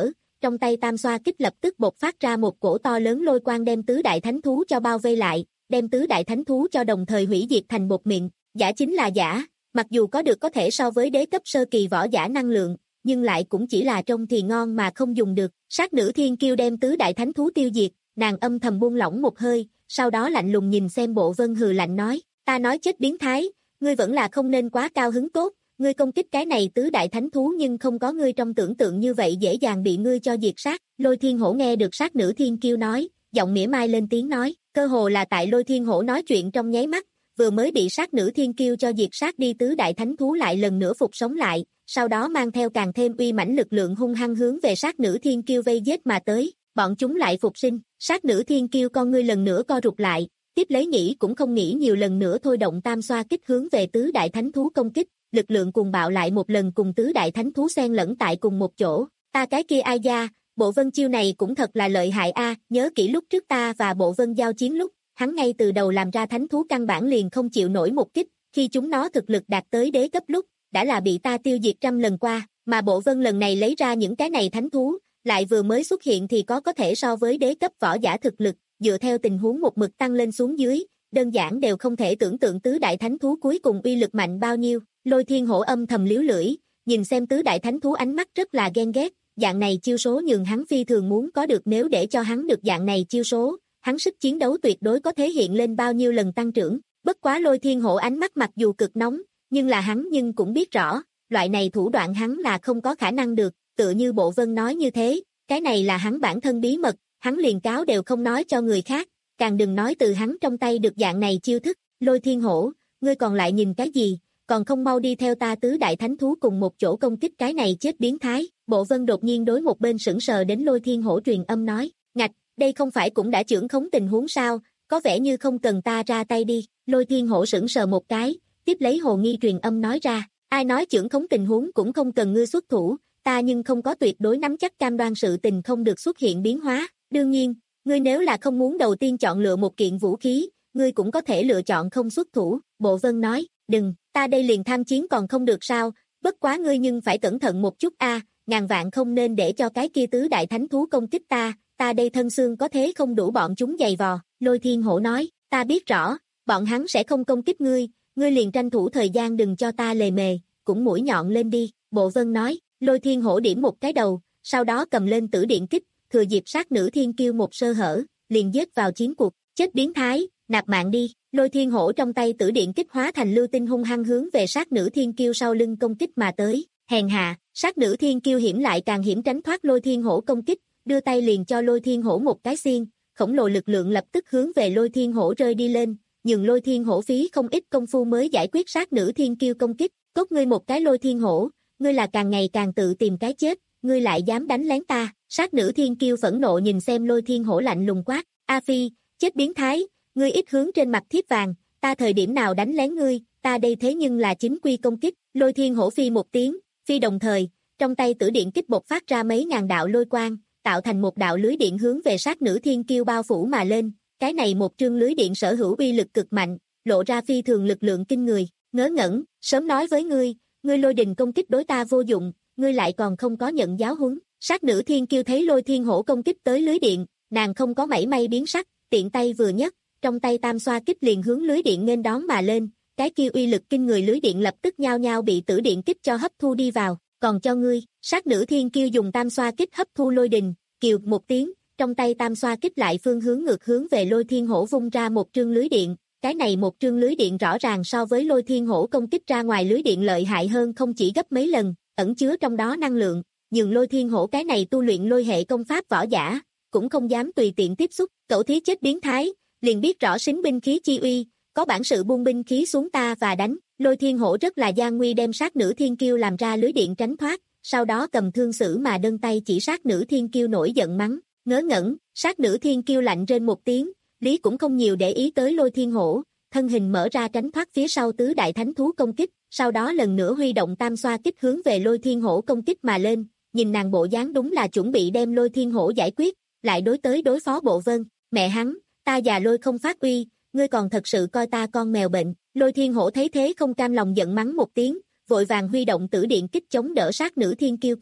trong tay tam xoa kích lập tức bộc phát ra một cổ to lớn lôi quang đem tứ đại thánh thú cho bao vây lại, đem tứ đại thánh thú cho đồng thời hủy diệt thành bột mịn. Giả chính là giả, mặc dù có được có thể so với đế cấp sơ kỳ võ giả năng lượng, nhưng lại cũng chỉ là trông thì ngon mà không dùng được. Sát nữ thiên kiêu đem tứ đại thánh thú tiêu diệt, nàng âm thầm buông lỏng một hơi, sau đó lạnh lùng nhìn xem Bộ Vân hừ lạnh nói, ta nói chết biến thái, ngươi vẫn là không nên quá cao hứng tốt, ngươi công kích cái này tứ đại thánh thú nhưng không có ngươi trong tưởng tượng như vậy dễ dàng bị ngươi cho diệt sát. Lôi Thiên Hổ nghe được sát nữ thiên kiêu nói, giọng mỉa mai lên tiếng nói, cơ hồ là tại Lôi Thiên Hổ nói chuyện trong nháy mắt, vừa mới bị sát nữ thiên kiêu cho diệt sát đi tứ đại thánh thú lại lần nữa phục sống lại, sau đó mang theo càng thêm uy mãnh lực lượng hung hăng hướng về sát nữ thiên kiêu vây giết mà tới, bọn chúng lại phục sinh. Sát nữ thiên kiêu con ngươi lần nữa co rụt lại, tiếp lấy nghĩ cũng không nghĩ nhiều lần nữa thôi động tam xoa kích hướng về tứ đại thánh thú công kích, lực lượng cuồng bạo lại một lần cùng tứ đại thánh thú xen lẫn tại cùng một chỗ. Ta cái kia ai da, Bộ Vân chiêu này cũng thật là lợi hại a, nhớ kỹ lúc trước ta và Bộ Vân giao chiến lúc, hắn ngay từ đầu làm ra thánh thú căn bản liền không chịu nổi một kích, khi chúng nó thực lực đạt tới đế cấp lúc, đã là bị ta tiêu diệt trăm lần qua, mà Bộ Vân lần này lấy ra những cái này thánh thú, lại vừa mới xuất hiện thì có có thể so với đế cấp võ giả thực lực, dựa theo tình huống một mực tăng lên xuống dưới, đơn giản đều không thể tưởng tượng tứ đại thánh thú cuối cùng uy lực mạnh bao nhiêu. Lôi Thiên Hổ âm thầm liếu lưỡi, nhìn xem tứ đại thánh thú ánh mắt rất là ghen ghét, dạng này chiêu số nhường hắn phi thường muốn có được, nếu để cho hắn được dạng này chiêu số, hắn sức chiến đấu tuyệt đối có thể hiện lên bao nhiêu lần tăng trưởng. Bất quá Lôi Thiên Hổ ánh mắt mặc dù cực nóng, nhưng là hắn nhưng cũng biết rõ, loại này thủ đoạn hắn là không có khả năng được, tựa như Bộ Vân nói như thế, cái này là hắn bản thân bí mật, hắn liền cáo đều không nói cho người khác, càng đừng nói từ hắn trong tay được dạng này chiêu thức. Lôi Thiên Hổ, ngươi còn lại nhìn cái gì, còn không mau đi theo ta tứ đại thánh thú cùng một chỗ công kích cái này chết biến thái. Bộ Vân đột nhiên đối một bên sững sờ đến Lôi Thiên Hổ truyền âm nói, ngạch, đây không phải cũng đã trưởng khống tình huống sao, có vẻ như không cần ta ra tay đi. Lôi Thiên Hổ sững sờ một cái, tiếp lấy hồ nghi truyền âm nói ra, ai nói trưởng khống tình huống cũng không cần ngươi xuất thủ, ta nhưng không có tuyệt đối nắm chắc cam đoan sự tình không được xuất hiện biến hóa, đương nhiên, ngươi nếu là không muốn đầu tiên chọn lựa một kiện vũ khí, ngươi cũng có thể lựa chọn không xuất thủ. Bộ Vân nói, đừng, ta đây liền tham chiến còn không được sao, bất quá ngươi nhưng phải cẩn thận một chút a, ngàn vạn không nên để cho cái kia tứ đại thánh thú công kích ta, ta đây thân xương có thế không đủ bọn chúng giày vò. Lôi Thiên Hổ nói, ta biết rõ, bọn hắn sẽ không công kích ngươi, ngươi liền tranh thủ thời gian đừng cho ta lề mề, cũng mũi nhọn lên đi. Bộ Vân nói. Lôi Thiên Hổ điểm một cái đầu, sau đó cầm lên tử điện kích, thừa dịp sát nữ thiên kiêu một sơ hở, liền giết vào chiến cuộc. Chết biến thái, nạp mạng đi. Lôi Thiên Hổ trong tay tử điện kích hóa thành lưu tinh hung hăng hướng về sát nữ thiên kiêu sau lưng công kích mà tới. Hèn hạ, sát nữ thiên kiêu hiểm lại càng hiểm tránh thoát Lôi Thiên Hổ công kích, đưa tay liền cho Lôi Thiên Hổ một cái xiên, khổng lồ lực lượng lập tức hướng về Lôi Thiên Hổ rơi đi lên, nhưng Lôi Thiên Hổ phí không ít công phu mới giải quyết sát nữ thiên kiêu công kích. Cốt ngươi một cái Lôi Thiên Hổ, ngươi là càng ngày càng tự tìm cái chết, ngươi lại dám đánh lén ta. Sát nữ thiên kiêu phẫn nộ nhìn xem Lôi Thiên Hổ lạnh lùng quát, A Phi, chết biến thái, ngươi ít hướng trên mặt thiếp vàng, ta thời điểm nào đánh lén ngươi, ta đây thế nhưng là chính quy công kích. Lôi Thiên Hổ phi một tiếng, phi đồng thời, trong tay tử điện kích bộc phát ra mấy ngàn đạo lôi quang, tạo thành một đạo lưới điện hướng về sát nữ thiên kiêu bao phủ mà lên, cái này một trương lưới điện sở hữu uy lực cực mạnh, lộ ra phi thường lực lượng kinh người. Ngớ ngẩn, sớm nói với ngươi, ngươi lôi đình công kích đối ta vô dụng, ngươi lại còn không có nhận giáo huấn. Sát nữ thiên kiêu thấy Lôi Thiên Hổ công kích tới lưới điện, nàng không có mảy may biến sắc, tiện tay vừa nhấc, trong tay tam xoa kích liền hướng lưới điện nghênh đón mà lên, cái kia uy lực kinh người lưới điện lập tức nhao nhao bị tử điện kích cho hấp thu đi vào, còn cho ngươi. Sát nữ thiên kiêu dùng tam xoa kích hấp thu lôi đình, kiều một tiếng, trong tay tam xoa kích lại phương hướng ngược hướng về Lôi Thiên Hổ vung ra một trương lưới điện. Cái này một trương lưới điện rõ ràng so với Lôi Thiên Hổ công kích ra ngoài lưới điện lợi hại hơn không chỉ gấp mấy lần, ẩn chứa trong đó năng lượng, nhưng Lôi Thiên Hổ cái này tu luyện lôi hệ công pháp võ giả, cũng không dám tùy tiện tiếp xúc. Cậu thí chết biến thái, liền biết rõ xính binh khí chi uy, có bản sự buông binh khí xuống ta và đánh. Lôi Thiên Hổ rất là gian nguy đem sát nữ thiên kiêu làm ra lưới điện tránh thoát, sau đó cầm thương sử mà đơn tay chỉ sát nữ thiên kiêu nổi giận mắng. Ngớ ngẩn, sát nữ thiên kiêu lạnh rên một tiếng, lý cũng không nhiều để ý tới Lôi Thiên Hổ, thân hình mở ra tránh thoát phía sau tứ đại thánh thú công kích, sau đó lần nữa huy động tam xoa kích hướng về Lôi Thiên Hổ công kích mà lên. Nhìn nàng bộ dáng đúng là chuẩn bị đem Lôi Thiên Hổ giải quyết, lại đối tới đối phó Bộ Vân. Mẹ hắn, ta già Lôi không phát uy, ngươi còn thật sự coi ta con mèo bệnh. Lôi Thiên Hổ thấy thế không cam lòng giận mắng một tiếng, vội vàng huy động tử điện kích chống đỡ sát nữ thiên kiêu công kích,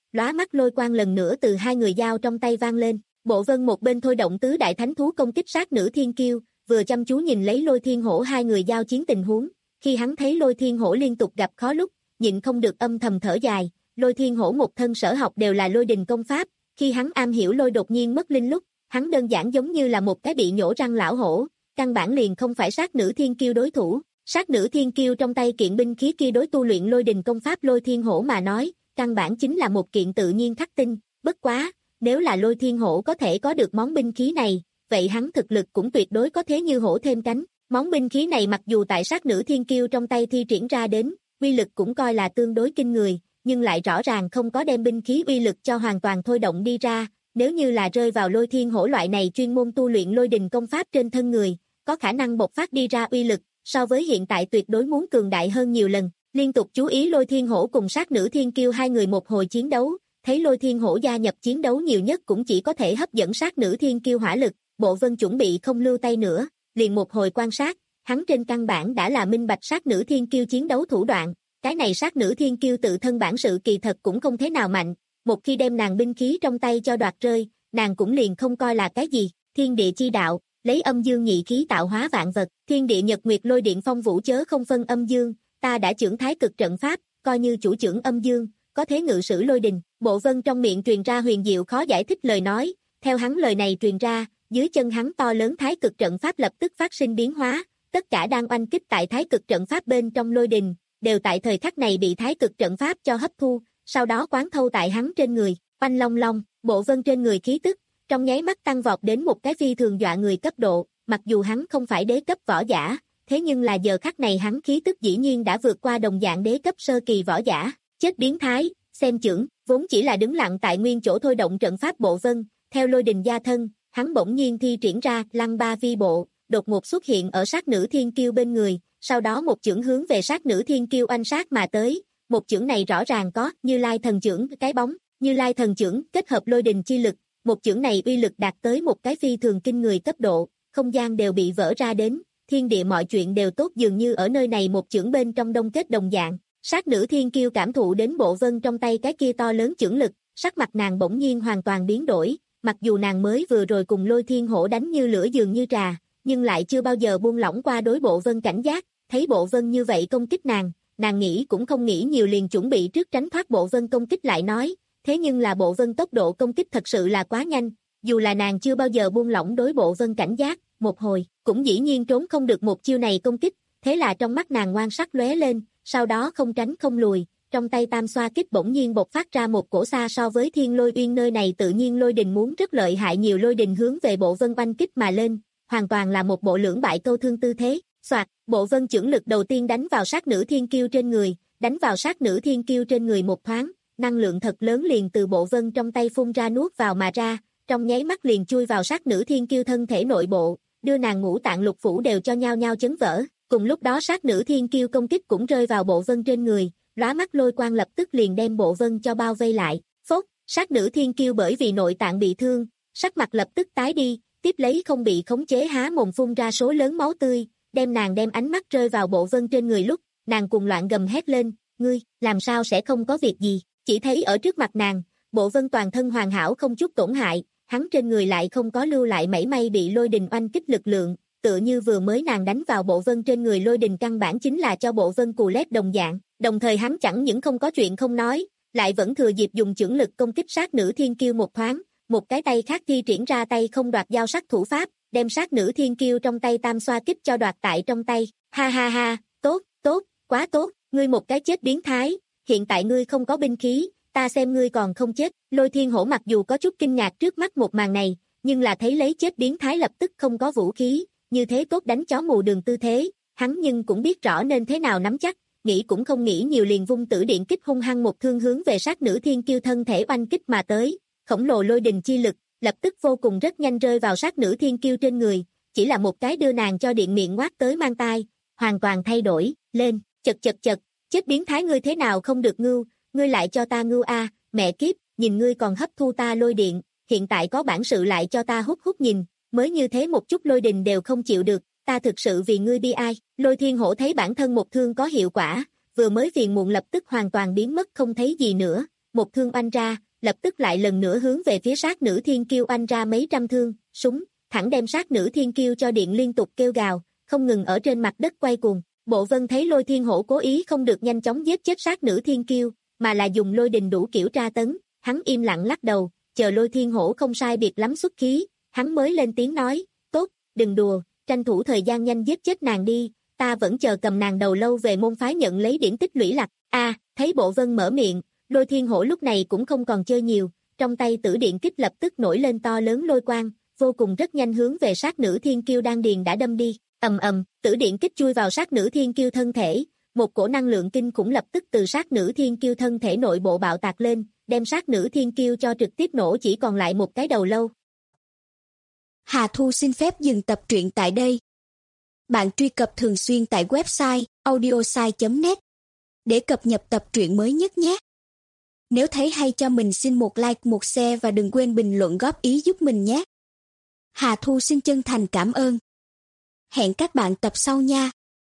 lóa mắt lôi quang lần nữa từ hai người dao trong tay vang lên. Bộ Vân một bên thôi động tứ đại thánh thú công kích sát nữ thiên kiêu, vừa chăm chú nhìn lấy Lôi Thiên Hổ hai người giao chiến tình huống. Khi hắn thấy Lôi Thiên Hổ liên tục gặp khó lúc, nhịn không được âm thầm thở dài. Lôi Thiên Hổ một thân sở học đều là lôi đình công pháp, khi hắn am hiểu lôi đột nhiên mất linh lúc, hắn đơn giản giống như là một cái bị nhổ răng lão hổ, căn bản liền không phải sát nữ thiên kiêu đối thủ. Sát nữ thiên kiêu trong tay kiện binh khí kia đối tu luyện lôi đình công pháp Lôi Thiên Hổ mà nói, căn bản chính là một kiện tự nhiên khắc tinh. Bất quá, nếu là Lôi Thiên Hổ có thể có được món binh khí này, vậy hắn thực lực cũng tuyệt đối có thế như hổ thêm cánh. Món binh khí này mặc dù tại sát nữ thiên kiêu trong tay thi triển ra đến, uy lực cũng coi là tương đối kinh người, nhưng lại rõ ràng không có đem binh khí uy lực cho hoàn toàn thôi động đi ra. Nếu như là rơi vào Lôi Thiên Hổ loại này chuyên môn tu luyện lôi đình công pháp trên thân người, có khả năng bộc phát đi ra uy lực, so với hiện tại tuyệt đối muốn cường đại hơn nhiều lần. Liên tục chú ý Lôi Thiên Hổ cùng sát nữ thiên kiêu hai người một hồi chiến đấu, thấy Lôi Thiên Hổ gia nhập chiến đấu nhiều nhất cũng chỉ có thể hấp dẫn sát nữ thiên kiêu hỏa lực. Bộ Vân chuẩn bị không lưu tay nữa, liền một hồi quan sát, hắn trên căn bản đã là minh bạch sát nữ thiên kiêu chiến đấu thủ đoạn. Cái này sát nữ thiên kiêu tự thân bản sự kỳ thật cũng không thế nào mạnh, một khi đem nàng binh khí trong tay cho đoạt rơi, nàng cũng liền không coi là cái gì. Thiên địa chi đạo, lấy âm dương nhị khí tạo hóa vạn vật, thiên địa nhật nguyệt lôi điện phong vũ chớ không phân âm dương, ta đã trưởng thái cực trận pháp, coi như chủ trưởng âm dương, có thế ngự sử lôi đình. Bộ Vân trong miệng truyền ra huyền diệu khó giải thích lời nói, theo hắn lời này truyền ra, dưới chân hắn to lớn thái cực trận pháp lập tức phát sinh biến hóa, tất cả đang oanh kích tại thái cực trận pháp bên trong lôi đình, đều tại thời khắc này bị thái cực trận pháp cho hấp thu, sau đó quán thâu tại hắn trên người. Oanh long long, Bộ Vân trên người khí tức, trong nháy mắt tăng vọt đến một cái phi thường dọa người cấp độ, mặc dù hắn không phải đế cấp võ giả, thế nhưng là giờ khắc này hắn khí tức dĩ nhiên đã vượt qua đồng dạng đế cấp sơ kỳ võ giả. Chết biến thái, xem chưởng, vốn chỉ là đứng lặng tại nguyên chỗ thôi động trận pháp Bộ Vân, theo lôi đình gia thân, hắn bỗng nhiên thi triển ra lăng ba vi bộ, đột ngột xuất hiện ở sát nữ thiên kiêu bên người, sau đó một chưởng hướng về sát nữ thiên kiêu oanh sát mà tới. Một chưởng này rõ ràng có Như Lai thần chưởng cái bóng, Như Lai thần chưởng kết hợp lôi đình chi lực, một chưởng này uy lực đạt tới một cái phi thường kinh người cấp độ, không gian đều bị vỡ ra đến, thiên địa mọi chuyện đều tốt dường như ở nơi này một chưởng bên trong đông kết đồng dạng. Sát nữ thiên kiêu cảm thụ đến Bộ Vân trong tay cái kia to lớn chưởng lực, sắc mặt nàng bỗng nhiên hoàn toàn biến đổi, mặc dù nàng mới vừa rồi cùng Lôi Thiên Hổ đánh như lửa dường như trà, nhưng lại chưa bao giờ buông lỏng qua đối Bộ Vân cảnh giác, thấy Bộ Vân như vậy công kích nàng, nàng nghĩ cũng không nghĩ nhiều liền chuẩn bị trước tránh thoát Bộ Vân công kích lại nói, thế nhưng là Bộ Vân tốc độ công kích thật sự là quá nhanh, dù là nàng chưa bao giờ buông lỏng đối Bộ Vân cảnh giác, một hồi, cũng dĩ nhiên trốn không được một chiêu này công kích, thế là trong mắt nàng ngoan sắc lóe lên, sau đó không tránh không lùi, trong tay tam xoa kích bỗng nhiên bộc phát ra một cổ xa so với thiên lôi uyên nơi này tự nhiên lôi đình muốn rất lợi hại nhiều lôi đình hướng về Bộ Vân oanh kích mà lên, hoàn toàn là một bộ lưỡng bại câu thương tư thế. Soạt, Bộ Vân chưởng lực đầu tiên đánh vào sát nữ thiên kiêu trên người, đánh vào sát nữ thiên kiêu trên người một thoáng, năng lượng thật lớn liền từ Bộ Vân trong tay phun ra nuốt vào mà ra, trong nháy mắt liền chui vào sát nữ thiên kiêu thân thể nội bộ, đưa nàng ngũ tạng lục phủ đều cho nhau nhau chấn vỡ. Cùng lúc đó sát nữ thiên kiêu công kích cũng rơi vào Bộ Vân trên người, lóa mắt lôi quang lập tức liền đem Bộ Vân cho bao vây lại. Phốt, sát nữ thiên kiêu bởi vì nội tạng bị thương, sắc mặt lập tức tái đi, tiếp lấy không bị khống chế há mồm phun ra số lớn máu tươi, đem nàng đem ánh mắt rơi vào Bộ Vân trên người lúc, nàng cùng loạn gầm hét lên, ngươi, làm sao sẽ không có việc gì, chỉ thấy ở trước mặt nàng, Bộ Vân toàn thân hoàn hảo không chút tổn hại, hắn trên người lại không có lưu lại mảy may bị lôi đình oanh kích lực lượng, tựa như vừa mới nàng đánh vào Bộ Vân trên người lôi đình căn bản chính là cho Bộ Vân cù lét đồng dạng, đồng thời hắn chẳng những không có chuyện không nói, lại vẫn thừa dịp dùng chưởng lực công kích sát nữ thiên kiêu một thoáng, một cái tay khác thi triển ra tay không đoạt dao sắc thủ pháp, đem sát nữ thiên kiêu trong tay tam xoa kích cho đoạt tại trong tay, ha ha ha, tốt, tốt, quá tốt, ngươi một cái chết biến thái, hiện tại ngươi không có binh khí, ta xem ngươi còn không chết. Lôi Thiên Hổ mặc dù có chút kinh ngạc trước mắt một màn này, nhưng là thấy lấy chết biến thái lập tức không có vũ khí, như thế tốt đánh chó mù đường tư thế, hắn nhưng cũng biết rõ nên thế nào nắm chắc, nghĩ cũng không nghĩ nhiều liền vung tử điện kích hung hăng một thương hướng về sát nữ thiên kiêu thân thể oanh kích mà tới, khổng lồ lôi đình chi lực, lập tức vô cùng rất nhanh rơi vào sát nữ thiên kiêu trên người, chỉ là một cái đưa nàng cho điện miệng ngoác tới mang tai, hoàn toàn thay đổi, lên, chật chật chật, chết biến thái ngươi thế nào không được ngưu, ngươi lại cho ta ngưu a, mẹ kiếp, nhìn ngươi còn hấp thu ta lôi điện, hiện tại có bản sự lại cho ta hút hút nhìn, mới như thế một chút lôi đình đều không chịu được, ta thực sự vì ngươi bi ai. Lôi Thiên Hổ thấy bản thân một thương có hiệu quả, vừa mới phiền muộn lập tức hoàn toàn biến mất không thấy gì nữa, một thương oanh ra, lập tức lại lần nữa hướng về phía sát nữ thiên kiêu oanh ra mấy trăm thương, súng, thẳng đem sát nữ thiên kiêu cho điện liên tục kêu gào, không ngừng ở trên mặt đất quay cuồng. Bộ Vân thấy Lôi Thiên Hổ cố ý không được nhanh chóng giết chết sát nữ thiên kiêu, mà là dùng lôi đình đủ kiểu tra tấn, hắn im lặng lắc đầu, chờ Lôi Thiên Hổ không sai biệt lắm xuất khí, hắn mới lên tiếng nói, tốt, đừng đùa, tranh thủ thời gian nhanh giết chết nàng đi, ta vẫn chờ cầm nàng đầu lâu về môn phái nhận lấy điển tích lũy lạc. A, thấy Bộ Vân mở miệng, Lôi Thiên Hổ lúc này cũng không còn chơi nhiều, trong tay tử điện kích lập tức nổi lên to lớn lôi quang, vô cùng rất nhanh hướng về sát nữ thiên kiêu đan điền đã đâm đi. Ầm ầm, tử điện kích chui vào sát nữ thiên kiêu thân thể, một cổ năng lượng kinh khủng lập tức từ sát nữ thiên kiêu thân thể nội bộ bạo tạc lên, đem sát nữ thiên kiêu cho trực tiếp nổ chỉ còn lại một cái đầu lâu. Hà Thu xin phép dừng tập truyện tại đây. Bạn truy cập thường xuyên tại website audiosai chấm net để cập nhật tập truyện mới nhất nhé. Nếu thấy hay cho mình xin một like, một share và đừng quên bình luận góp ý giúp mình nhé. Hà Thu xin chân thành cảm ơn. Hẹn các bạn tập sau nha.